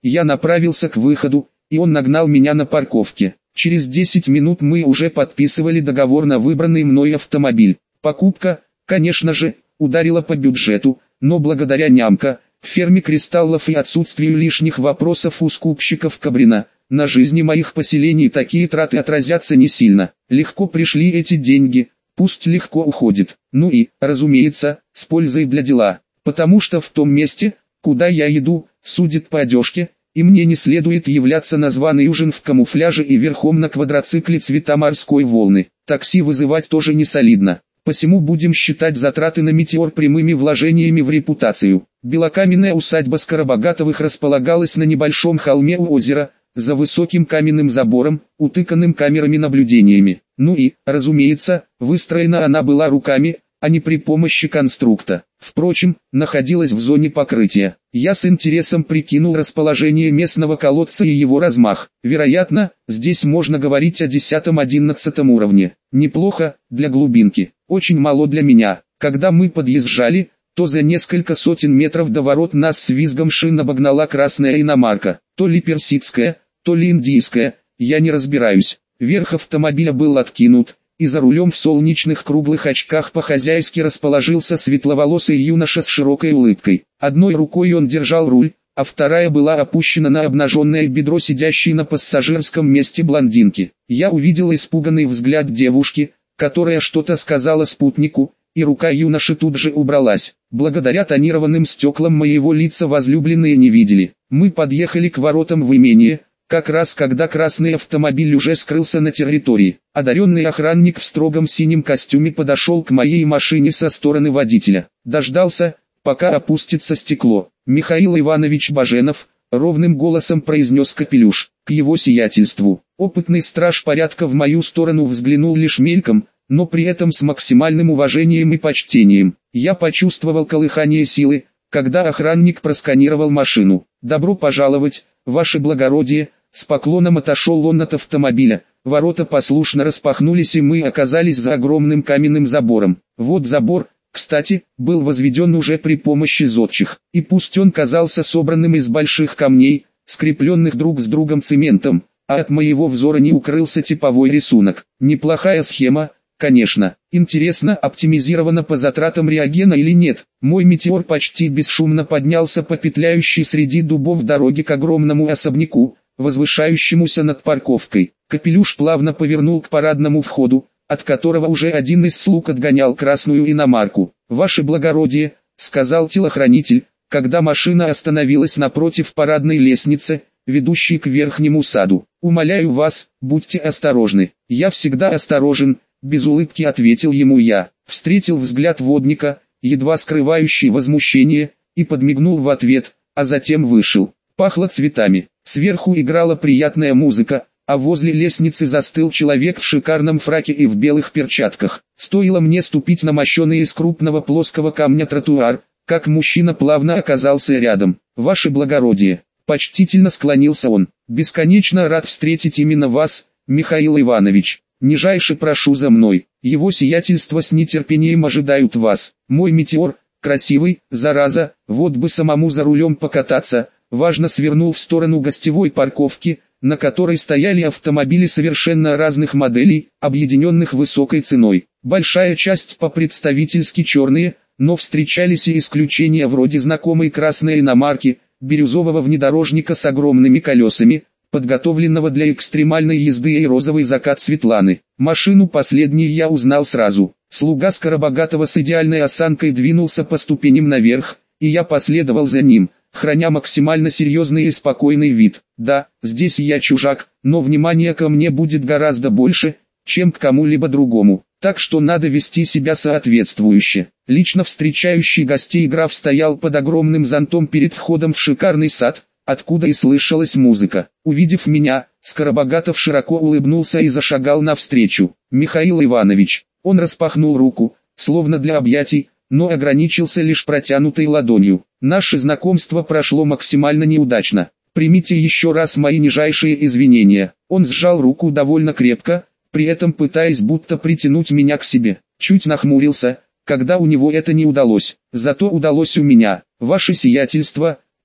Я направился к выходу, и он нагнал меня на парковке. Через 10 минут мы уже подписывали договор на выбранный мной автомобиль. Покупка, конечно же, ударила по бюджету, но благодаря нямка, ферме кристаллов и отсутствию лишних вопросов у скупщиков Кабрина, на жизни моих поселений такие траты отразятся не сильно. Легко пришли эти деньги, пусть легко уходит. Ну и, разумеется, с пользой для дела, потому что в том месте, куда я иду, судят по одежке, и мне не следует являться на званый ужин в камуфляже и верхом на квадроцикле цвета морской волны. Такси вызывать тоже не солидно. Посему будем считать затраты на метеор прямыми вложениями в репутацию. Белокаменная усадьба Скоробогатовых располагалась на небольшом холме у озера, за высоким каменным забором, утыканным камерами наблюдениями. Ну и, разумеется, выстроена она была руками, а не при помощи конструкта. Впрочем, находилась в зоне покрытия. Я с интересом прикинул расположение местного колодца и его размах. Вероятно, здесь можно говорить о 10-11 уровне. Неплохо, для глубинки. Очень мало для меня. Когда мы подъезжали, то за несколько сотен метров до ворот нас с визгом шин обогнала красная иномарка. То ли персидская, то ли индийская, я не разбираюсь. Верх автомобиля был откинут, и за рулем в солнечных круглых очках по-хозяйски расположился светловолосый юноша с широкой улыбкой. Одной рукой он держал руль, а вторая была опущена на обнаженное бедро сидящей на пассажирском месте блондинки. Я увидел испуганный взгляд девушки, которая что-то сказала спутнику, и рука юноши тут же убралась. Благодаря тонированным стеклам моего лица возлюбленные не видели. Мы подъехали к воротам в имение, как раз когда красный автомобиль уже скрылся на территории. Одаренный охранник в строгом синем костюме подошел к моей машине со стороны водителя. Дождался, пока опустится стекло. «Михаил Иванович Баженов», — ровным голосом произнес Капелюш. К его сиятельству. Опытный страж порядка в мою сторону взглянул лишь мельком, но при этом с максимальным уважением и почтением. Я почувствовал колыхание силы, когда охранник просканировал машину. «Добро пожаловать, ваше благородие», — с поклоном отошел он от автомобиля. Ворота послушно распахнулись, и мы оказались за огромным каменным забором. Вот забор, кстати, был возведен уже при помощи зодчих, и пусть он казался собранным из больших камней, скрепленных друг с другом цементом, а от моего взора не укрылся типовой рисунок. Неплохая схема, конечно. Интересно, оптимизирована по затратам реагена или нет? Мой метеор почти бесшумно поднялся по петляющей среди дубов дороге к огромному особняку, возвышающемуся над парковкой. Капелюш плавно повернул к парадному входу, от которого уже один из слуг отгонял красную иномарку. «Ваше благородие», — сказал телохранитель, когда машина остановилась напротив парадной лестницы, ведущей к верхнему саду. «Умоляю вас, будьте осторожны». «Я всегда осторожен», — без улыбки ответил ему я. Встретил взгляд водника, едва скрывающий возмущение, и подмигнул в ответ, а затем вышел. Пахло цветами. Сверху играла приятная музыка, а возле лестницы застыл человек в шикарном фраке и в белых перчатках. Стоило мне ступить на мощеный из крупного плоского камня тротуар, как мужчина плавно оказался рядом. «Ваше благородие», — почтительно склонился он, — «бесконечно рад встретить именно вас, Михаил Иванович. Нижайше прошу за мной, его сиятельство с нетерпением ожидают вас. Мой метеор, красивый, зараза, вот бы самому за рулем покататься». Важно свернул в сторону гостевой парковки, на которой стояли автомобили совершенно разных моделей, объединенных высокой ценой. Большая часть по-представительски черные, но встречались и исключения вроде знакомой красной иномарки, бирюзового внедорожника с огромными колесами, подготовленного для экстремальной езды, и розовый закат Светланы. Машину последней я узнал сразу. Слуга Скоробогатова с идеальной осанкой двинулся по ступеням наверх, и я последовал за ним, храня максимально серьезный и спокойный вид. Да, здесь я чужак, но внимания ко мне будет гораздо больше, чем к кому-либо другому. Так что надо вести себя соответствующе. Лично встречающий гостей граф стоял под огромным зонтом перед входом в шикарный сад, откуда и слышалась музыка. Увидев меня, Скоробогатов широко улыбнулся и зашагал навстречу. «Михаил Иванович». Он распахнул руку, словно для объятий, но ограничился лишь протянутой ладонью. «Наше знакомство прошло максимально неудачно. Примите еще раз мои нижайшие извинения». Он сжал руку довольно крепко, при этом пытаясь будто притянуть меня к себе. Чуть нахмурился, когда у него это не удалось. Зато удалось у меня. «Ваше сиятельство»,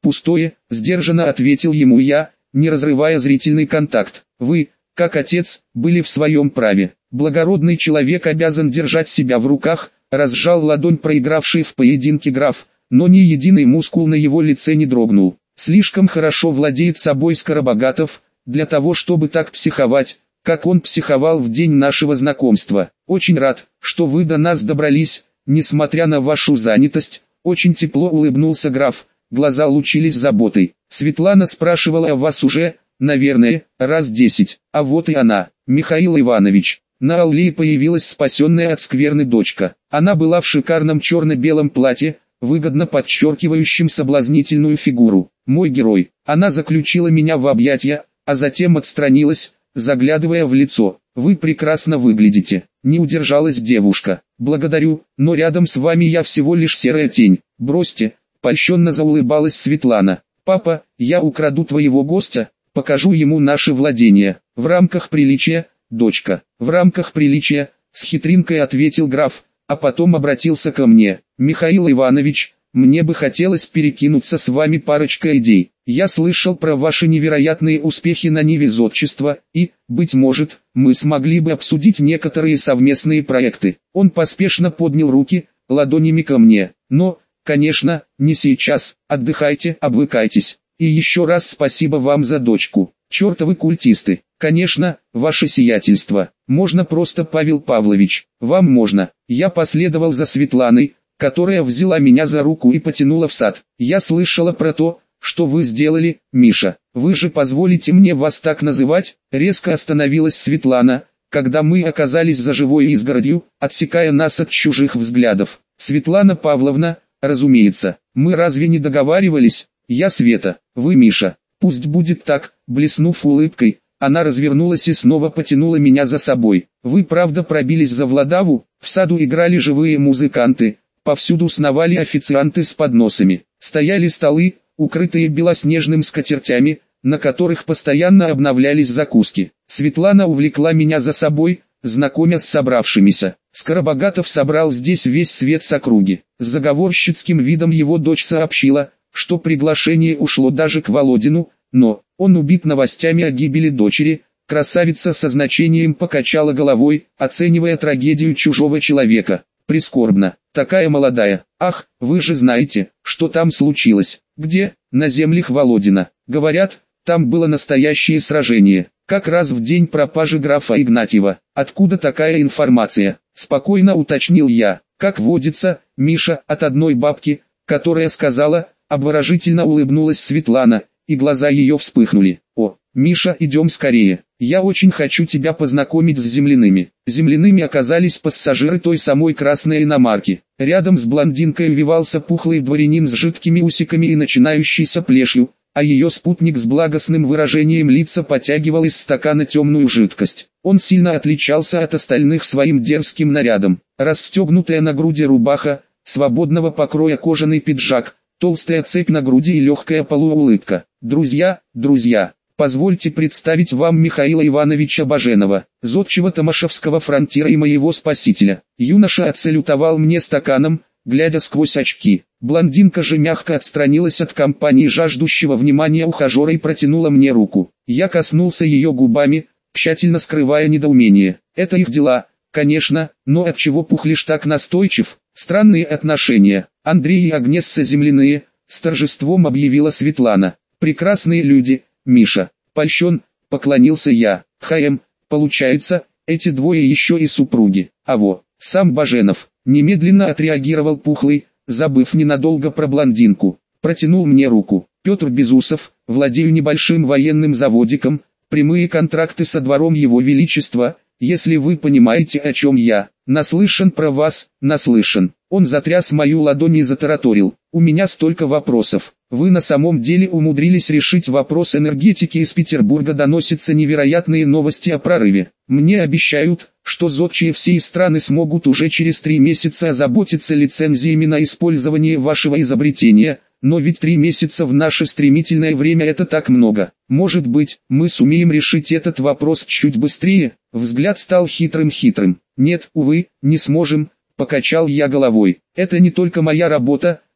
Пустое, сдержанно ответил ему я, не разрывая зрительный контакт. Вы, как отец, были в своем праве. Благородный человек обязан держать себя в руках, разжал ладонь проигравший в поединке граф, но ни единый мускул на его лице не дрогнул. Слишком хорошо владеет собой Скоробогатов, для того чтобы так психовать, как он психовал в день нашего знакомства. Очень рад, что вы до нас добрались, несмотря на вашу занятость. Очень тепло улыбнулся граф, глаза лучились заботой. Светлана спрашивала о вас уже, наверное, раз 10. А вот и она, Михаил Иванович. На Аллее появилась спасенная от скверны дочка. Она была в шикарном черно-белом платье, выгодно подчеркивающем соблазнительную фигуру. Мой герой. Она заключила меня в объятия, а затем отстранилась, заглядывая в лицо. Вы прекрасно выглядите. Не удержалась девушка. Благодарю, но рядом с вами я всего лишь серая тень. Бросьте, польщенно заулыбалась Светлана. Папа, я украду твоего гостя, покажу ему наши владения. В рамках приличия, дочка. В рамках приличия, с хитринкой ответил граф, а потом обратился ко мне. Михаил Иванович, мне бы хотелось перекинуться с вами парочкой идей. Я слышал про ваши невероятные успехи на ниве зодчества, и, быть может, мы смогли бы обсудить некоторые совместные проекты. Он поспешно поднял руки, ладонями ко мне. Но, конечно, не сейчас, отдыхайте, обвыкайтесь. И еще раз спасибо вам за дочку. Чертовы культисты. Конечно, ваше сиятельство. Можно просто Павел Павлович. Вам можно. Я последовал за Светланой, которая взяла меня за руку и потянула в сад. Я слышала про то, что вы сделали, Миша. Вы же позволите мне вас так называть? Резко остановилась Светлана, когда мы оказались за живой изгородью, отсекая нас от чужих взглядов. Светлана Павловна, разумеется, мы разве не договаривались? Я Света, вы Миша. Пусть будет так, блеснув улыбкой, она развернулась и снова потянула меня за собой. Вы правда пробились за Владаву? В саду играли живые музыканты, повсюду сновали официанты с подносами. Стояли столы, укрытые белоснежным скатертями, на которых постоянно обновлялись закуски. Светлана увлекла меня за собой, знакомя с собравшимися. Скоробогатов собрал здесь весь свет с округи. С заговорщицким видом его дочь сообщила, что приглашение ушло даже к Володину, но он убит новостями о гибели дочери. Красавица со значением покачала головой, оценивая трагедию чужого человека. Прискорбно, такая молодая. Ах, вы же знаете, что там случилось. Где? На землях Володина. Говорят, там было настоящее сражение. Как раз в день пропажи графа Игнатьева. Откуда такая информация? Спокойно уточнил я. Как водится, Миша, от одной бабки, которая сказала, обворожительно улыбнулась Светлана, и глаза ее вспыхнули. О, Миша, идем скорее. Я очень хочу тебя познакомить с земляными. Земляными оказались пассажиры той самой красной иномарки. Рядом с блондинкой увивался пухлый дворянин с жидкими усиками и начинающейся плешью, а ее спутник с благостным выражением лица потягивал из стакана темную жидкость. Он сильно отличался от остальных своим дерзким нарядом. Расстегнутая на груди рубаха, свободного покроя кожаный пиджак, толстая цепь на груди и легкая полуулыбка. Друзья, позвольте представить вам Михаила Ивановича Баженова, зодчего Томашевского фронтира и моего спасителя. Юноша отсалютовал мне стаканом, глядя сквозь очки. Блондинка же мягко отстранилась от компании жаждущего внимания ухажера и протянула мне руку. Я коснулся ее губами, тщательно скрывая недоумение. Это их дела, конечно, но отчего Пухлиш так настойчив? Странные отношения. Андрей и Агнесса земляные, с торжеством объявила Светлана. Прекрасные люди, Миша. Польщен, поклонился я. Получается, эти двое еще и супруги. А во, сам Баженов. Немедленно отреагировал Пухлый, забыв ненадолго про блондинку. Протянул мне руку. Петр Безусов, владею небольшим военным заводиком, прямые контракты со двором его величества, если вы понимаете, о чем я. Наслышан про вас, наслышан. Он затряс мою ладонь и затараторил. У меня столько вопросов. Вы на самом деле умудрились решить вопрос энергетики. Из Петербурга доносятся невероятные новости о прорыве. Мне обещают, что зодчие всей страны смогут уже через 3 месяца озаботиться лицензиями на использование вашего изобретения. Но ведь 3 месяца в наше стремительное время — это так много. Может быть, мы сумеем решить этот вопрос чуть быстрее? Взгляд стал хитрым. Нет, увы, не сможем, покачал я головой. Это не только моя работа,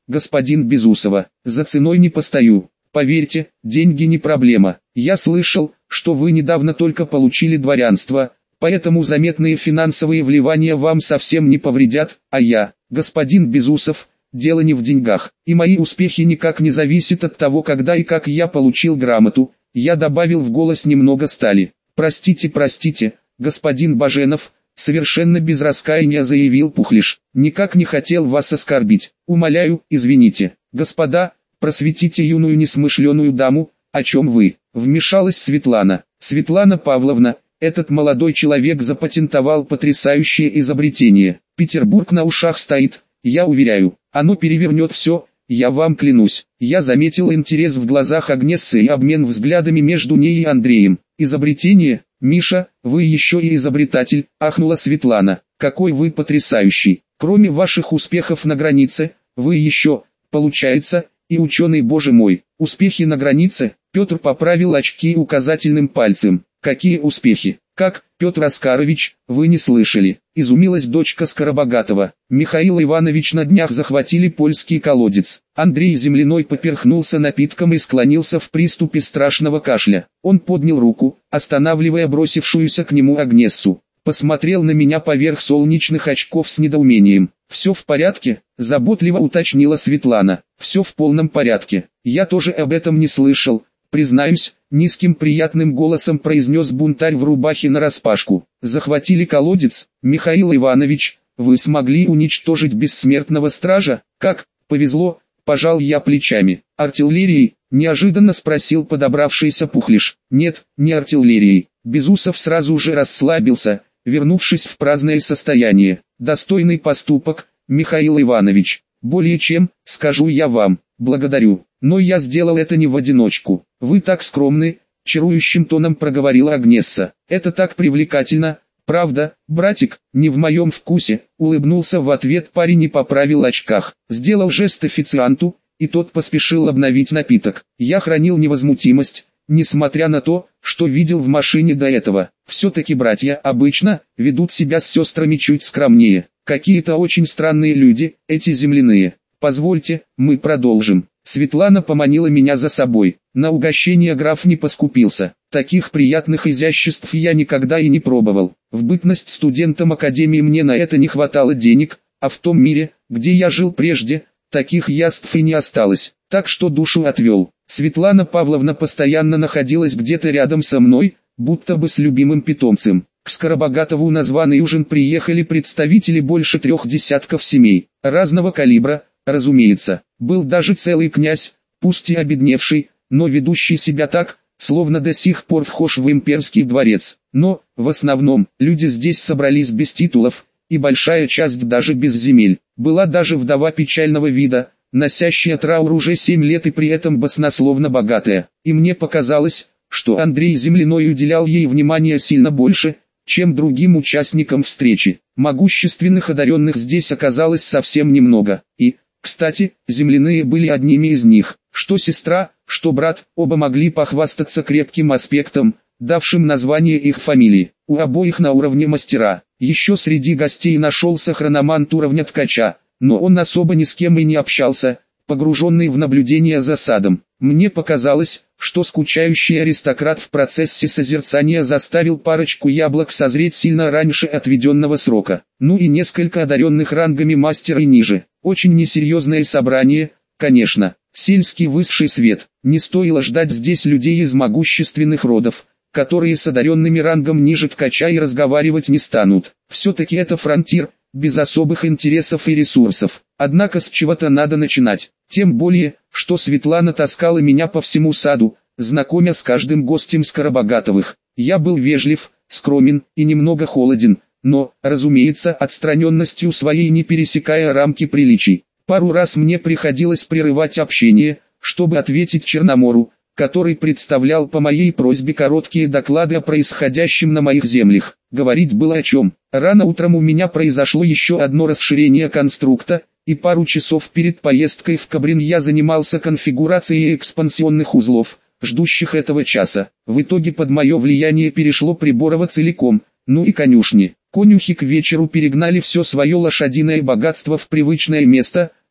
господин Безусова, за ценой не постою. Поверьте, деньги не проблема. Я слышал, что вы недавно только получили дворянство, поэтому заметные финансовые вливания вам совсем не повредят, а я, господин Безусов, дело не в деньгах, и мои успехи никак не зависят от того, когда и как я получил грамоту. Я добавил в голос немного стали. Простите, господин Баженов, совершенно без раскаяния заявил Пухлиш. Никак не хотел вас оскорбить. Умоляю, извините. Господа, просветите юную несмышленую даму, о чем вы? Вмешалась Светлана. Светлана Павловна, этот молодой человек запатентовал потрясающее изобретение. Петербург на ушах стоит, я уверяю, оно перевернет все, я вам клянусь. Я заметил интерес в глазах Агнессы и обмен взглядами между ней и Андреем. Изобретение? Миша, вы еще и изобретатель, ахнула Светлана. Какой вы потрясающий. Кроме ваших успехов на границе, вы еще, получается, и ученый, боже мой. Успехи на границе? Петр поправил очки указательным пальцем. Какие успехи? Как, Петр Оскарович, вы не слышали? Изумилась дочка Скоробогатова. Михаил Иванович на днях захватили польский колодец. Андрей Земляной поперхнулся напитком и склонился в приступе страшного кашля. Он поднял руку, останавливая бросившуюся к нему Агнессу. Посмотрел на меня поверх солнечных очков с недоумением. «Все в порядке?» – заботливо уточнила Светлана. «Все в полном порядке. Я тоже об этом не слышал. Признаюсь», — низким приятным голосом произнес бунтарь в рубахе нараспашку. «Захватили колодец, Михаил Иванович, вы смогли уничтожить бессмертного стража? Как? Повезло?» — пожал я плечами. «Артиллерией?» — неожиданно спросил подобравшийся Пухлиш. «Нет, не артиллерией». Безусов сразу же расслабился, вернувшись в праздное состояние. «Достойный поступок, Михаил Иванович. Более чем, скажу я вам. Благодарю. Но я сделал это не в одиночку. Вы так скромны», — чарующим тоном проговорила Агнесса. «Это так привлекательно, правда, братик?» «Не в моем вкусе», — улыбнулся в ответ парень и поправил очках. Сделал жест официанту, и тот поспешил обновить напиток. Я хранил невозмутимость, несмотря на то, что видел в машине до этого. Все-таки братья обычно ведут себя с сестрами чуть скромнее. Какие-то очень странные люди, эти земляные. «Позвольте, мы продолжим». Светлана поманила меня за собой. На угощение граф не поскупился. Таких приятных изяществ я никогда и не пробовал. В бытность студентом академии мне на это не хватало денег, а в том мире, где я жил прежде, таких яств и не осталось. Так что душу отвел. Светлана Павловна постоянно находилась где-то рядом со мной, будто бы с любимым питомцем. К Скоробогатову на званый ужин приехали представители больше 3 десятков семей, разного калибра, разумеется. Был даже целый князь, пусть и обедневший, но ведущий себя так, словно до сих пор вхож в имперский дворец. Но, в основном, люди здесь собрались без титулов, и большая часть даже без земель. Была даже вдова печального вида, носящая траур уже 7 лет и при этом баснословно богатая. И мне показалось, что Андрей Земляной уделял ей внимания сильно больше, чем другим участникам встречи. Могущественных одаренных здесь оказалось совсем немного. И, кстати, земляные были одними из них. Что сестра, что брат, оба могли похвастаться крепким аспектом, давшим название их фамилии. У обоих на уровне мастера. Еще среди гостей нашелся хрономант уровня ткача, но он особо ни с кем и не общался, погруженный в наблюдение за садом. Мне показалось, что скучающий аристократ в процессе созерцания заставил парочку яблок созреть сильно раньше отведенного срока. Ну и несколько одаренных рангами мастера и ниже. Очень несерьезное собрание, конечно. Сельский высший свет. Не стоило ждать здесь людей из могущественных родов, которые с одаренными рангом ниже ткача и разговаривать не станут. Все-таки это фронтир, без особых интересов и ресурсов. Однако с чего-то надо начинать. Тем более, что Светлана таскала меня по всему саду, знакомя с каждым гостем Скоробогатовых. Я был вежлив, скромен и немного холоден, но, разумеется, отстраненностью своей не пересекая рамки приличий. Пару раз мне приходилось прерывать общение, чтобы ответить Черномору, который представлял по моей просьбе короткие доклады о происходящем на моих землях. Говорить было о чем. Рано утром у меня произошло еще одно расширение конструкта, и пару часов перед поездкой в Кабрин я занимался конфигурацией экспансионных узлов, ждущих этого часа. В итоге под мое влияние перешло Приборово целиком, ну и конюшни. Конюхи к вечеру перегнали все свое лошадиное богатство в привычное место,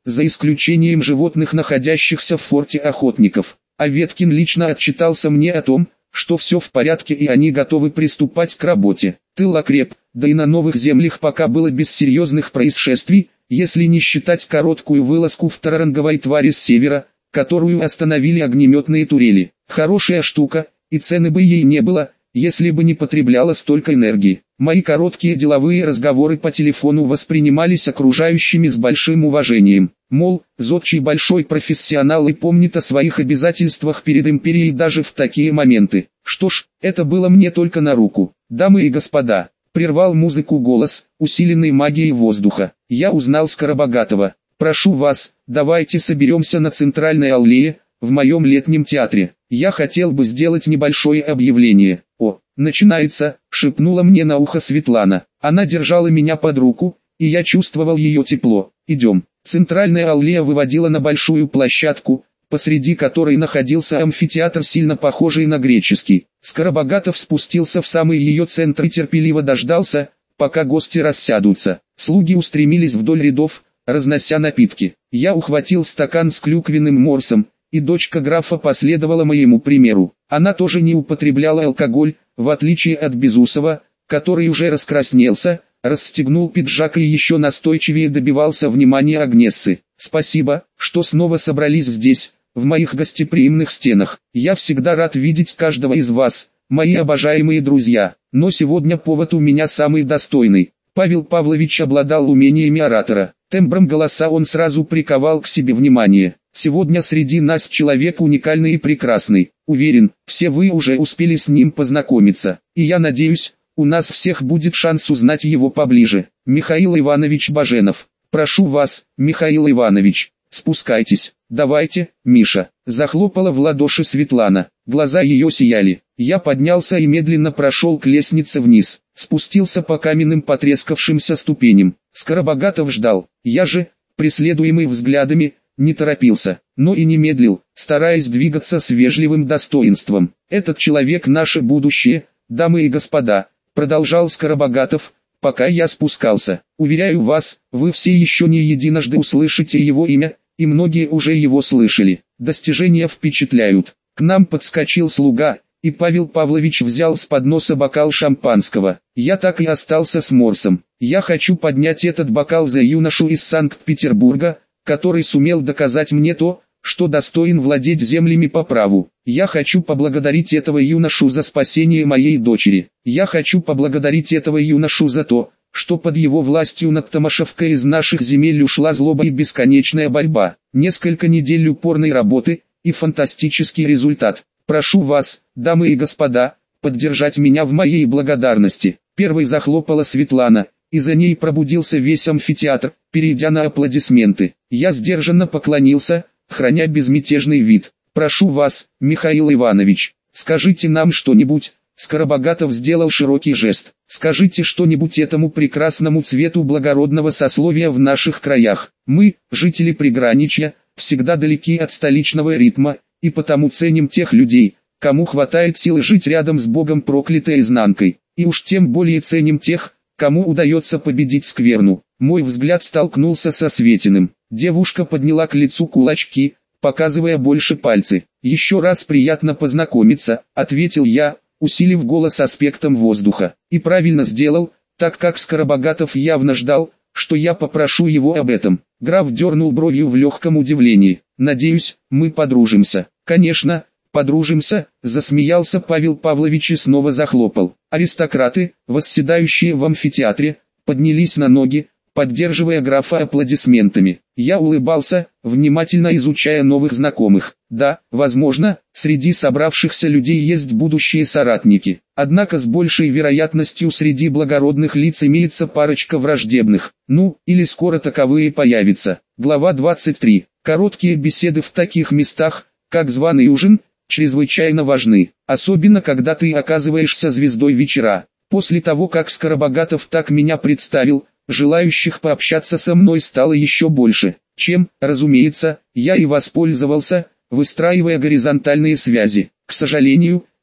за исключением животных, находящихся в форте охотников. А Веткин лично отчитался мне о том, что все в порядке и они готовы приступать к работе. Тыл окреп, да и на новых землях пока было без серьезных происшествий, если не считать короткую вылазку второранговой твари с севера, которую остановили огнеметные турели. Хорошая штука, и цены бы ей не было, если бы не потребляла столько энергии. Мои короткие деловые разговоры по телефону воспринимались окружающими с большим уважением. Мол, Зодчий большой профессионал и помнит о своих обязательствах перед империей даже в такие моменты. Что ж, это было мне только на руку. Дамы и господа, прервал музыку голос, усиленный магией воздуха. Я узнал Скоробогатова. Прошу вас, давайте соберемся на центральной аллее, в моем летнем театре. Я хотел бы сделать небольшое объявление. О, начинается, шепнула мне на ухо Светлана. Она держала меня под руку, и я чувствовал ее тепло. Идем. Центральная аллея выводила на большую площадку, посреди которой находился амфитеатр, сильно похожий на греческий. Скоробогатов спустился в самый ее центр и терпеливо дождался, пока гости рассядутся. Слуги устремились вдоль рядов, разнося напитки. Я ухватил стакан с клюквенным морсом, и дочка графа последовала моему примеру. Она тоже не употребляла алкоголь, в отличие от Безусова, который уже раскраснелся, расстегнул пиджак и еще настойчивее добивался внимания Агнессы. «Спасибо, что снова собрались здесь, в моих гостеприимных стенах. Я всегда рад видеть каждого из вас, мои обожаемые друзья, но сегодня повод у меня самый достойный». Павел Павлович обладал умениями оратора. Тембром голоса он сразу приковал к себе внимание. «Сегодня среди нас человек уникальный и прекрасный. Уверен, все вы уже успели с ним познакомиться. И я надеюсь, у нас всех будет шанс узнать его поближе. Михаил Иванович Баженов. Прошу вас, Михаил Иванович, спускайтесь. Давайте, Миша». Захлопала в ладоши Светлана. Глаза ее сияли. Я поднялся и медленно прошел к лестнице вниз. Спустился по каменным потрескавшимся ступеням. Скоробогатов ждал. Я же, преследуемый взглядами, не торопился, но и не медлил, стараясь двигаться с вежливым достоинством. «Этот человек наше будущее, дамы и господа», продолжал Скоробогатов, пока я спускался. «Уверяю вас, вы все еще не единожды услышите его имя, и многие уже его слышали. Достижения впечатляют». К нам подскочил слуга, и Павел Павлович взял с подноса бокал шампанского. Я так и остался с морсом. «Я хочу поднять этот бокал за юношу из Санкт-Петербурга, который сумел доказать мне то, что достоин владеть землями по праву. Я хочу поблагодарить этого юношу за спасение моей дочери. Я хочу поблагодарить этого юношу за то, что под его властью над Томашевкой из наших земель ушла злоба и бесконечная борьба. Несколько недель упорной работы и фантастический результат. Прошу вас, дамы и господа, поддержать меня в моей благодарности». Первой захлопала Светлана, и за ней пробудился весь амфитеатр, перейдя на аплодисменты. Я сдержанно поклонился, храня безмятежный вид. «Прошу вас, Михаил Иванович, скажите нам что-нибудь». Скоробогатов сделал широкий жест. «Скажите что-нибудь этому прекрасному цвету благородного сословия в наших краях. Мы, жители приграничья, всегда далеки от столичного ритма, и потому ценим тех людей, кому хватает силы жить рядом с Богом проклятой изнанкой. И уж тем более ценим тех, кому удается победить скверну». Мой взгляд столкнулся со Светиным. Девушка подняла к лицу кулачки, показывая больше пальцы. «Еще раз приятно познакомиться», — ответил я, усилив голос аспектом воздуха. И правильно сделал, так как Скоробогатов явно ждал, что я попрошу его об этом. Граф дернул бровью в легком удивлении. «Надеюсь, мы подружимся». «Конечно, подружимся», — засмеялся Павел Павлович и снова захлопал. Аристократы, восседающие в амфитеатре, поднялись на ноги, поддерживая графа аплодисментами. Я улыбался, внимательно изучая новых знакомых. Да, возможно, среди собравшихся людей есть будущие соратники. Однако с большей вероятностью среди благородных лиц имеется парочка враждебных. Ну, или скоро таковые появятся. Глава 23. Короткие беседы в таких местах, как званый ужин, чрезвычайно важны. Особенно когда ты оказываешься звездой вечера. После того, как Скоробогатов так меня представил, желающих пообщаться со мной стало еще больше, чем, разумеется, я и воспользовался, выстраивая горизонтальные связи. К сожалению,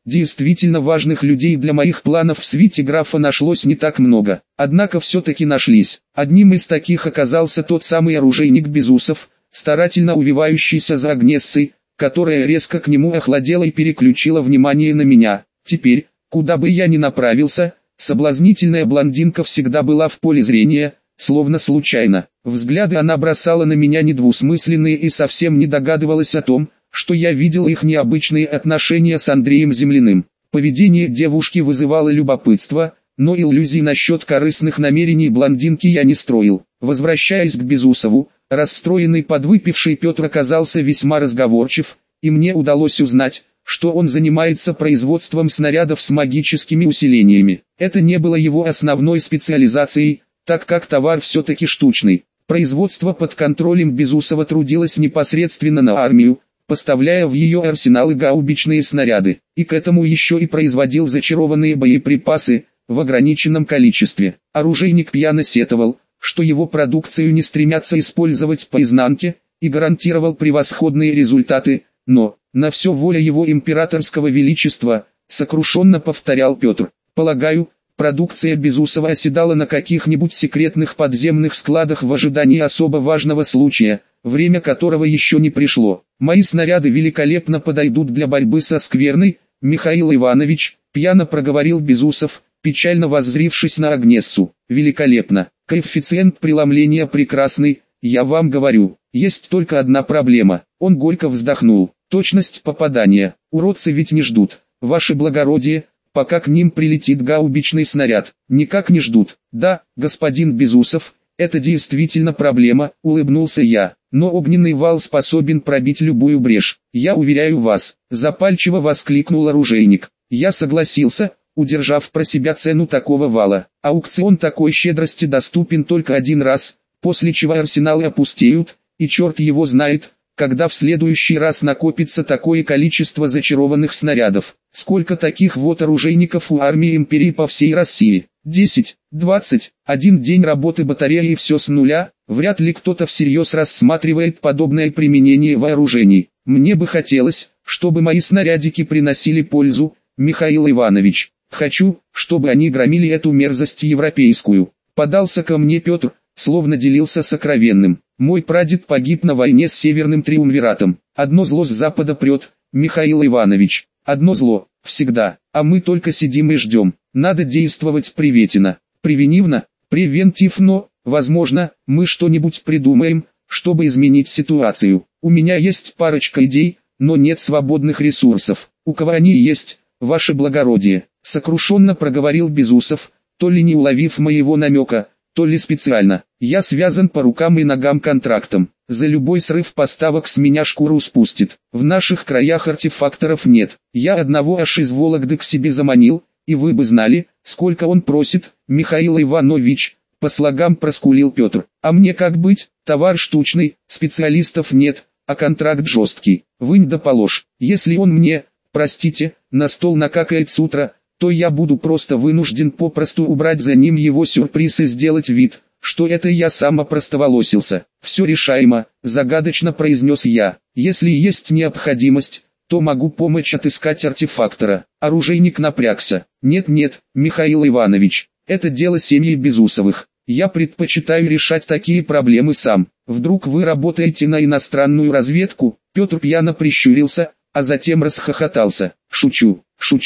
действительно важных людей для моих планов в свите графа нашлось не так много. Однако все-таки нашлись. Одним из таких оказался тот самый оружейник Безусов, старательно увивающийся за Агнессой, которая резко к нему охладела и переключила внимание на меня. Теперь, куда бы я ни направился, соблазнительная блондинка всегда была в поле зрения, словно случайно. Взгляды она бросала на меня недвусмысленные и совсем не догадывалась о том, что я видел их необычные отношения с Андреем Земляным. Поведение девушки вызывало любопытство, но иллюзий насчет корыстных намерений блондинки я не строил. Возвращаясь к Безусову, расстроенный подвыпивший Петр оказался весьма разговорчив, и мне удалось узнать, что он занимается производством снарядов с магическими усилениями. Это не было его основной специализацией, так как товар все-таки штучный. Производство под контролем Безусова трудилось непосредственно на армию, поставляя в ее арсеналы гаубичные снаряды, и к этому еще и производил зачарованные боеприпасы в ограниченном количестве. Оружейник пьяно сетовал, что его продукцию не стремятся использовать по изнанке, и гарантировал превосходные результаты, но, на все воля его императорского величества, сокрушенно повторял Петр. Полагаю, продукция Безусова оседала на каких-нибудь секретных подземных складах в ожидании особо важного случая, время которого еще не пришло. Мои снаряды великолепно подойдут для борьбы со скверной, Михаил Иванович, пьяно проговорил Безусов, печально воззрившись на Агнессу. Великолепно. Коэффициент преломления прекрасный, я вам говорю. Есть только одна проблема. Он горько вздохнул. Точность попадания. Уродцы ведь не ждут. Ваше благородие, пока к ним прилетит гаубичный снаряд. Никак не ждут. Да, господин Безусов, это действительно проблема, улыбнулся я. Но огненный вал способен пробить любую брешь. Я уверяю вас, запальчиво воскликнул оружейник. Я согласился, удержав про себя цену такого вала. Аукцион такой щедрости доступен только один раз, после чего арсеналы опустеют, и черт его знает, когда в следующий раз накопится такое количество зачарованных снарядов. Сколько таких вот оружейников у армии империи по всей России? 10, 20, один день работы батареи и все с нуля. Вряд ли кто-то всерьез рассматривает подобное применение вооружений. Мне бы хотелось, чтобы мои снарядики приносили пользу, Михаил Иванович. Хочу, чтобы они громили эту мерзость европейскую. Подался ко мне Петр, словно делился сокровенным. Мой прадед погиб на войне с Северным Триумвиратом. Одно зло с запада прет, Михаил Иванович. Одно зло, всегда. А мы только сидим и ждем. Надо действовать превентивно. Превентивно, превентивно. Возможно, мы что-нибудь придумаем, чтобы изменить ситуацию. У меня есть парочка идей, но нет свободных ресурсов. У кого они есть, ваше благородие? Сокрушенно проговорил Безусов, то ли не уловив моего намека, то ли специально. Я связан по рукам и ногам контрактом. За любой срыв поставок с меня шкуру спустит. В наших краях артефакторов нет. Я одного аж из Вологды к себе заманил, и вы бы знали, сколько он просит, Михаил Иванович. По слогам проскулил Петр. А мне как быть? Товар штучный, специалистов нет, а контракт жесткий. Вынь да положь. Если он мне, простите, на стол накакает с утра, то я буду просто вынужден попросту убрать за ним его сюрприз и сделать вид, что это я сам опростоволосился. Все решаемо, загадочно произнес я. Если есть необходимость, то могу помочь отыскать артефактора. Оружейник напрягся. Нет, Михаил Иванович, это дело семьи Безусовых. Я предпочитаю решать такие проблемы сам. Вдруг вы работаете на иностранную разведку? Петр пьяно прищурился, а затем расхохотался. Шучу.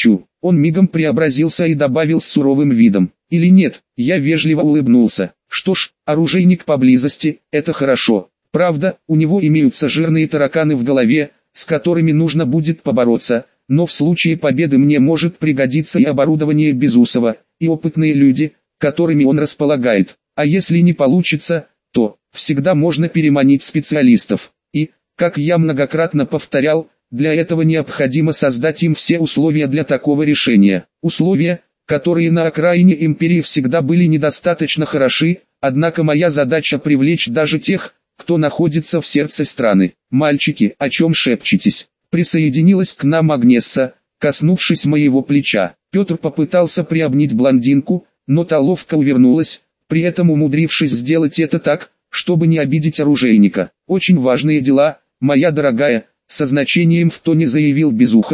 Он мигом преобразился и добавил с суровым видом. Или нет? Я вежливо улыбнулся. Что ж, оружейник поблизости, это хорошо. Правда, у него имеются жирные тараканы в голове, с которыми нужно будет побороться, но в случае победы мне может пригодиться и оборудование Безусова, и опытные люди, которыми он располагает. А если не получится, то всегда можно переманить специалистов. И, как я многократно повторял, для этого необходимо создать им все условия для такого решения. Условия, которые на окраине империи всегда были недостаточно хороши, однако моя задача привлечь даже тех, кто находится в сердце страны. Мальчики, о чем шепчетесь? Присоединилась к нам Агнесса, коснувшись моего плеча. Петр попытался приобнять блондинку, но та ловко увернулась, при этом умудрившись сделать это так, чтобы не обидеть оружейника. Очень важные дела, моя дорогая, со значением в тоне заявил Безухов,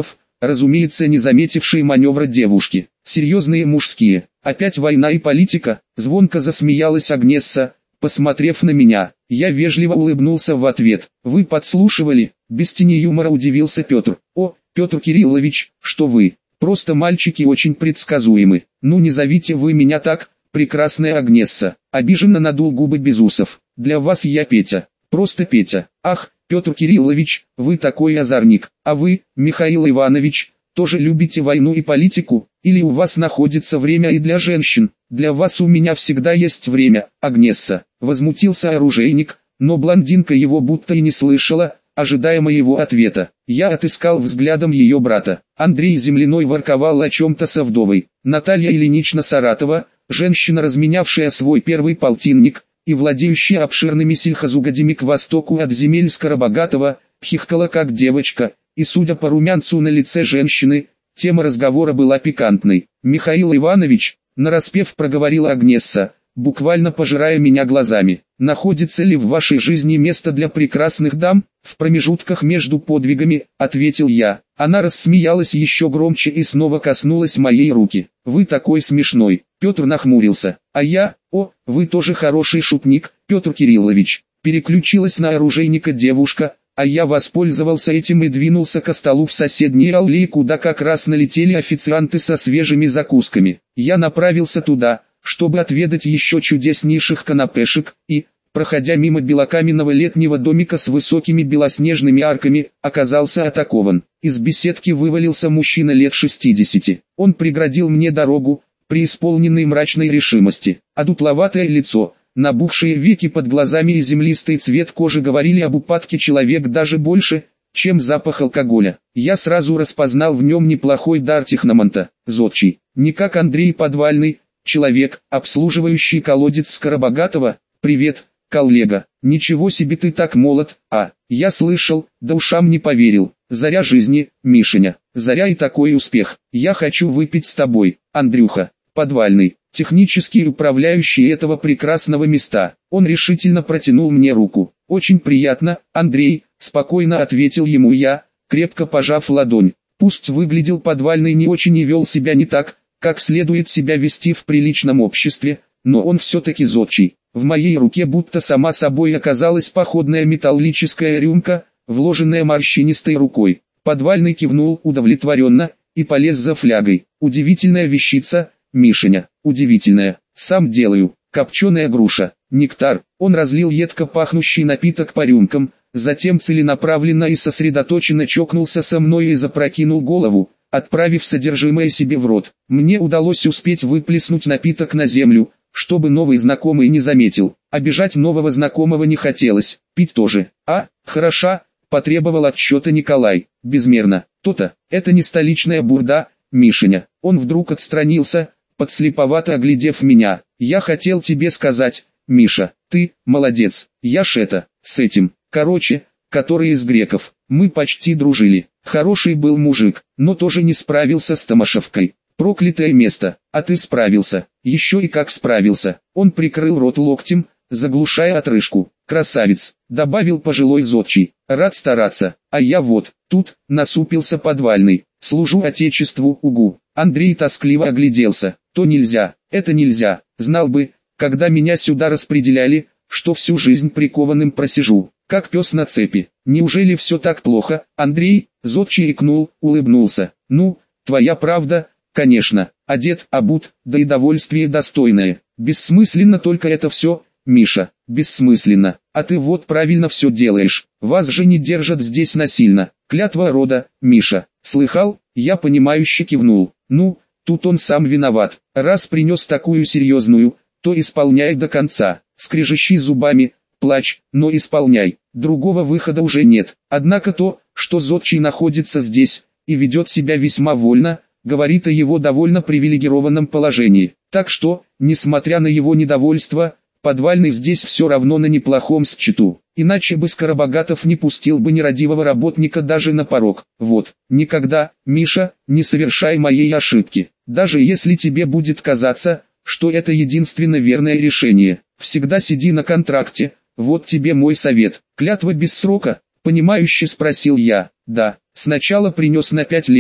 разумеется не заметившие маневра девушки. Серьезные мужские. Опять война и политика? Звонко засмеялась Агнесса, посмотрев на меня. Я вежливо улыбнулся в ответ. Вы подслушивали? Без тени юмора удивился Петр. О, Петр Кириллович, что вы? Просто мальчики очень предсказуемы. Ну не зовите вы меня так, прекрасная Агнесса. Обиженно надул губы Безусов. Для вас я Петя. Просто Петя. Ах, Петр Кириллович, вы такой озорник. А вы, Михаил Иванович, тоже любите войну и политику? Или у вас находится время и для женщин? Для вас у меня всегда есть время, Агнесса. Возмутился оружейник, но блондинка его будто и не слышала, ожидая моего ответа. Я отыскал взглядом ее брата. Андрей Земляной ворковал о чем-то со вдовой. Наталья Ильинична Саратова, женщина, разменявшая свой первый полтинник и владеющая обширными сельхозугодьями к востоку от земель Скоробогатого, хихкала как девочка, и судя по румянцу на лице женщины, тема разговора была пикантной. «Михаил Иванович», нараспев проговорила Агнесса, буквально пожирая меня глазами, «находится ли в вашей жизни место для прекрасных дам?» «В промежутках между подвигами», — ответил я. Она рассмеялась еще громче и снова коснулась моей руки. «Вы такой смешной». Петр нахмурился. «А я? О, вы тоже хороший шутник, Петр Кириллович». Переключилась на оружейника девушка, а я воспользовался этим и двинулся ко столу в соседней аллее, куда как раз налетели официанты со свежими закусками. Я направился туда, чтобы отведать еще чудеснейших канапешек, и, проходя мимо белокаменного летнего домика с высокими белоснежными арками, оказался атакован. Из беседки вывалился мужчина лет 60. Он преградил мне дорогу, преисполненный мрачной решимости. А дутловатое лицо, набухшие веки под глазами и землистый цвет кожи говорили об упадке человека даже больше, чем запах алкоголя. Я сразу распознал в нем неплохой дар техноманта, зодчий. Не как Андрей Подвальный, человек, обслуживающий колодец Скоробогатого. «Привет, коллега, ничего себе ты так молод, а?» Я слышал, да ушам не поверил. «Заря жизни, Мишеня, заря и такой успех. Я хочу выпить с тобой, Андрюха». Подвальный, технический управляющий этого прекрасного места. Он решительно протянул мне руку. «Очень приятно, Андрей», — спокойно ответил ему я, крепко пожав ладонь. Пусть выглядел Подвальный не очень и вел себя не так, как следует себя вести в приличном обществе, но он все-таки зодчий. В моей руке будто сама собой оказалась походная металлическая рюмка, вложенная морщинистой рукой. Подвальный кивнул удовлетворенно и полез за флягой. «Удивительная вещица, Мишеня, удивительная. Сам делаю. Копченая груша, нектар». Он разлил едко пахнущий напиток по рюмкам, затем целенаправленно и сосредоточенно чокнулся со мной и запрокинул голову, отправив содержимое себе в рот. Мне удалось успеть выплеснуть напиток на землю, чтобы новый знакомый не заметил. Обижать нового знакомого не хотелось, пить тоже. «А, хороша», — потребовал отсчета Николай. «Безмерно. То-то, это не столичная бурда, Мишеня». Он вдруг отстранился, подслеповато оглядев меня. «Я хотел тебе сказать, Миша, ты, молодец. Я ж это, с этим, короче, который из греков. Мы почти дружили. Хороший был мужик, но тоже не справился с Томашевкой. Проклятое место, а ты справился. Еще и как справился». Он прикрыл рот локтем, заглушая отрыжку. «Красавец», — добавил пожилой зодчий. «Рад стараться, а я вот, тут», — насупился Подвальный. «Служу отечеству, угу». Андрей тоскливо огляделся. «То нельзя, это нельзя. Знал бы, когда меня сюда распределяли, что всю жизнь прикованным просижу, как пес на цепи. Неужели все так плохо?» Андрей, зодчий икнул, улыбнулся. «Ну, твоя правда, конечно. Одет, обут, да и довольствие достойное. Бессмысленно только это все, Миша, бессмысленно. А ты вот правильно все делаешь. Вас же не держат здесь насильно. Клятва рода, Миша. Слыхал?» Я понимающе кивнул. «Ну, тут он сам виноват. Раз принес такую серьезную, то исполняй до конца. Скрежещи зубами, плачь, но исполняй. Другого выхода уже нет». Однако то, что зодчий находится здесь и ведет себя весьма вольно, говорит о его довольно привилегированном положении. Так что, несмотря на его недовольство, Подвальный здесь все равно на неплохом счету. Иначе бы Скоробогатов не пустил бы нерадивого работника даже на порог. Вот, никогда, Миша, не совершай моей ошибки. Даже если тебе будет казаться, что это единственно верное решение, всегда сиди на контракте. Вот тебе мой совет. «Клятва без срока?» — понимающе спросил я. «Да, сначала принес на 5 лет,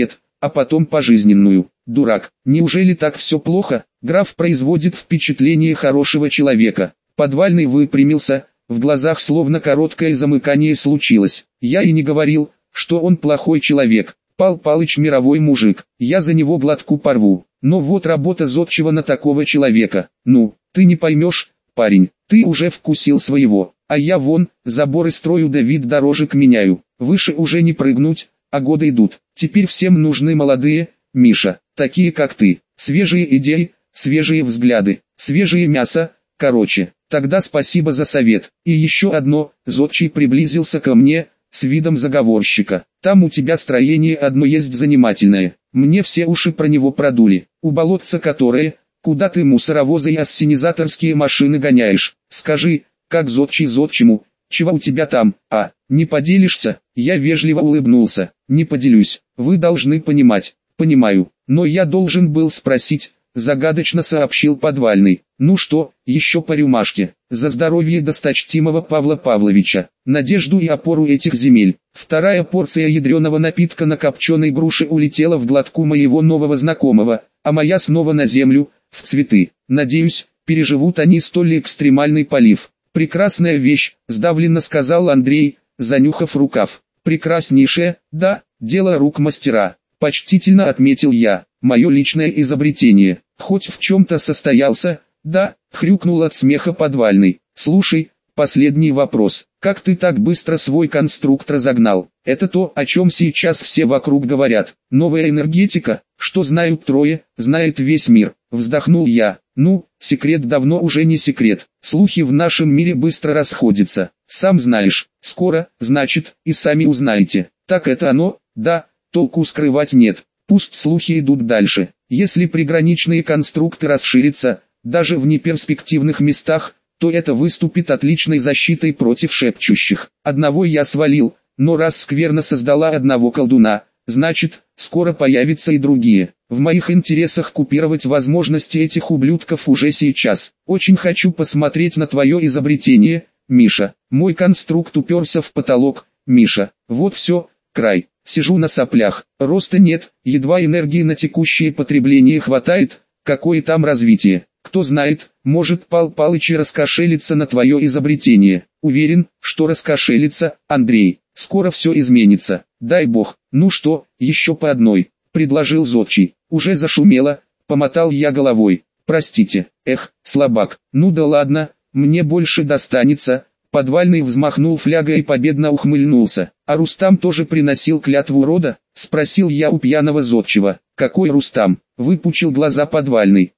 а потом пожизненную. Дурак, неужели так все плохо? Граф производит впечатление хорошего человека. Подвальный выпрямился, в глазах словно короткое замыкание случилось. Я и не говорил, что он плохой человек. Пал Палыч мировой мужик, я за него глотку порву. Но вот работа зодчего на такого человека. Ну, ты не поймешь, парень, ты уже вкусил своего. А я вон, заборы строю да вид дорожек меняю. Выше уже не прыгнуть, а годы идут. Теперь всем нужны молодые, Миша, такие как ты. Свежие идеи, свежие взгляды, свежее мясо, короче. Тогда спасибо за совет. И еще одно, зодчий приблизился ко мне, с видом заговорщика. Там у тебя строение одно есть занимательное. Мне все уши про него продули. У болотца которое, куда ты мусоровозы и ассенизаторские машины гоняешь. Скажи, как зодчий зодчему, чего у тебя там, не поделишься? Я вежливо улыбнулся. Не поделюсь, вы должны понимать. Понимаю, но я должен был спросить, загадочно сообщил подвальный. Ну что, еще по рюмашке, за здоровье досточтимого Павла Павловича, надежду и опору этих земель. Вторая порция ядреного напитка на копченой груши улетела в глотку моего нового знакомого, а моя снова на землю, в цветы. Надеюсь, переживут они столь экстремальный полив. Прекрасная вещь, сдавленно сказал Андрей, занюхав рукав. Прекраснейшая, да, дело рук мастера. Почтительно отметил я, мое личное изобретение, хоть в чем-то состоялся, да, хрюкнул от смеха подвальный. Слушай, последний вопрос, как ты так быстро свой конструкт разогнал? Это то, о чем сейчас все вокруг говорят, новая энергетика, что знают трое, знает весь мир, вздохнул я. Ну, секрет давно уже не секрет, слухи в нашем мире быстро расходятся, сам знаешь, скоро, значит, и сами узнаете. Так это оно, да. Толку скрывать нет, пусть слухи идут дальше. Если приграничные конструкты расширятся, даже в неперспективных местах, то это выступит отличной защитой против шепчущих. Одного я свалил, но раз скверно создала одного колдуна, значит, скоро появятся и другие. В моих интересах купировать возможности этих ублюдков уже сейчас. Очень хочу посмотреть на твое изобретение, Миша. Мой конструкт уперся в потолок, Миша. Вот все, край. Сижу на соплях, роста нет, едва энергии на текущее потребление хватает, какое там развитие. Кто знает, может Пал Палыч и раскошелится на твое изобретение. Уверен, что раскошелится, Андрей. Скоро все изменится, дай бог. Ну что, еще по одной, предложил зодчий. Уже зашумело, помотал я головой. Простите, слабак. Ну да ладно, мне больше достанется. Подвальный взмахнул флягой и победно ухмыльнулся. А Рустам тоже приносил клятву рода? Спросил я у пьяного зодчего. Какой Рустам? Выпучил глаза подвальный.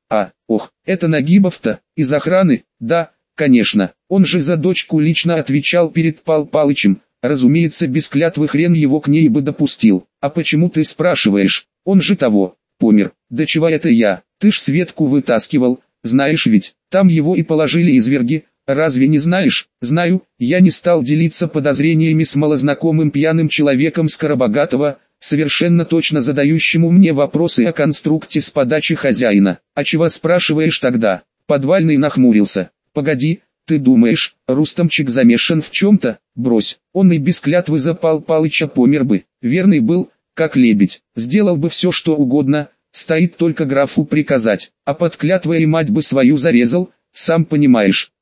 Это Нагибов-то, из охраны? Да, конечно. Он же за дочку лично отвечал перед Пал Палычем. Разумеется, без клятвы хрен его к ней бы допустил. А почему ты спрашиваешь? Он же того, помер. Да чего это я? Ты ж Светку вытаскивал, знаешь ведь, там его и положили изверги. Разве не знаешь? Знаю, я не стал делиться подозрениями с малознакомым пьяным человеком Скоробогатого, совершенно точно задающему мне вопросы о конструкте с подачи хозяина. А чего спрашиваешь тогда? Подвальный нахмурился. Погоди, ты думаешь, Рустамчик замешан в чем-то? Брось, он и без клятвы за Пал Палыча помер бы, верный был, как лебедь, сделал бы все что угодно, стоит только графу приказать, а под клятвой и мать бы свою зарезал, сам понимаешь.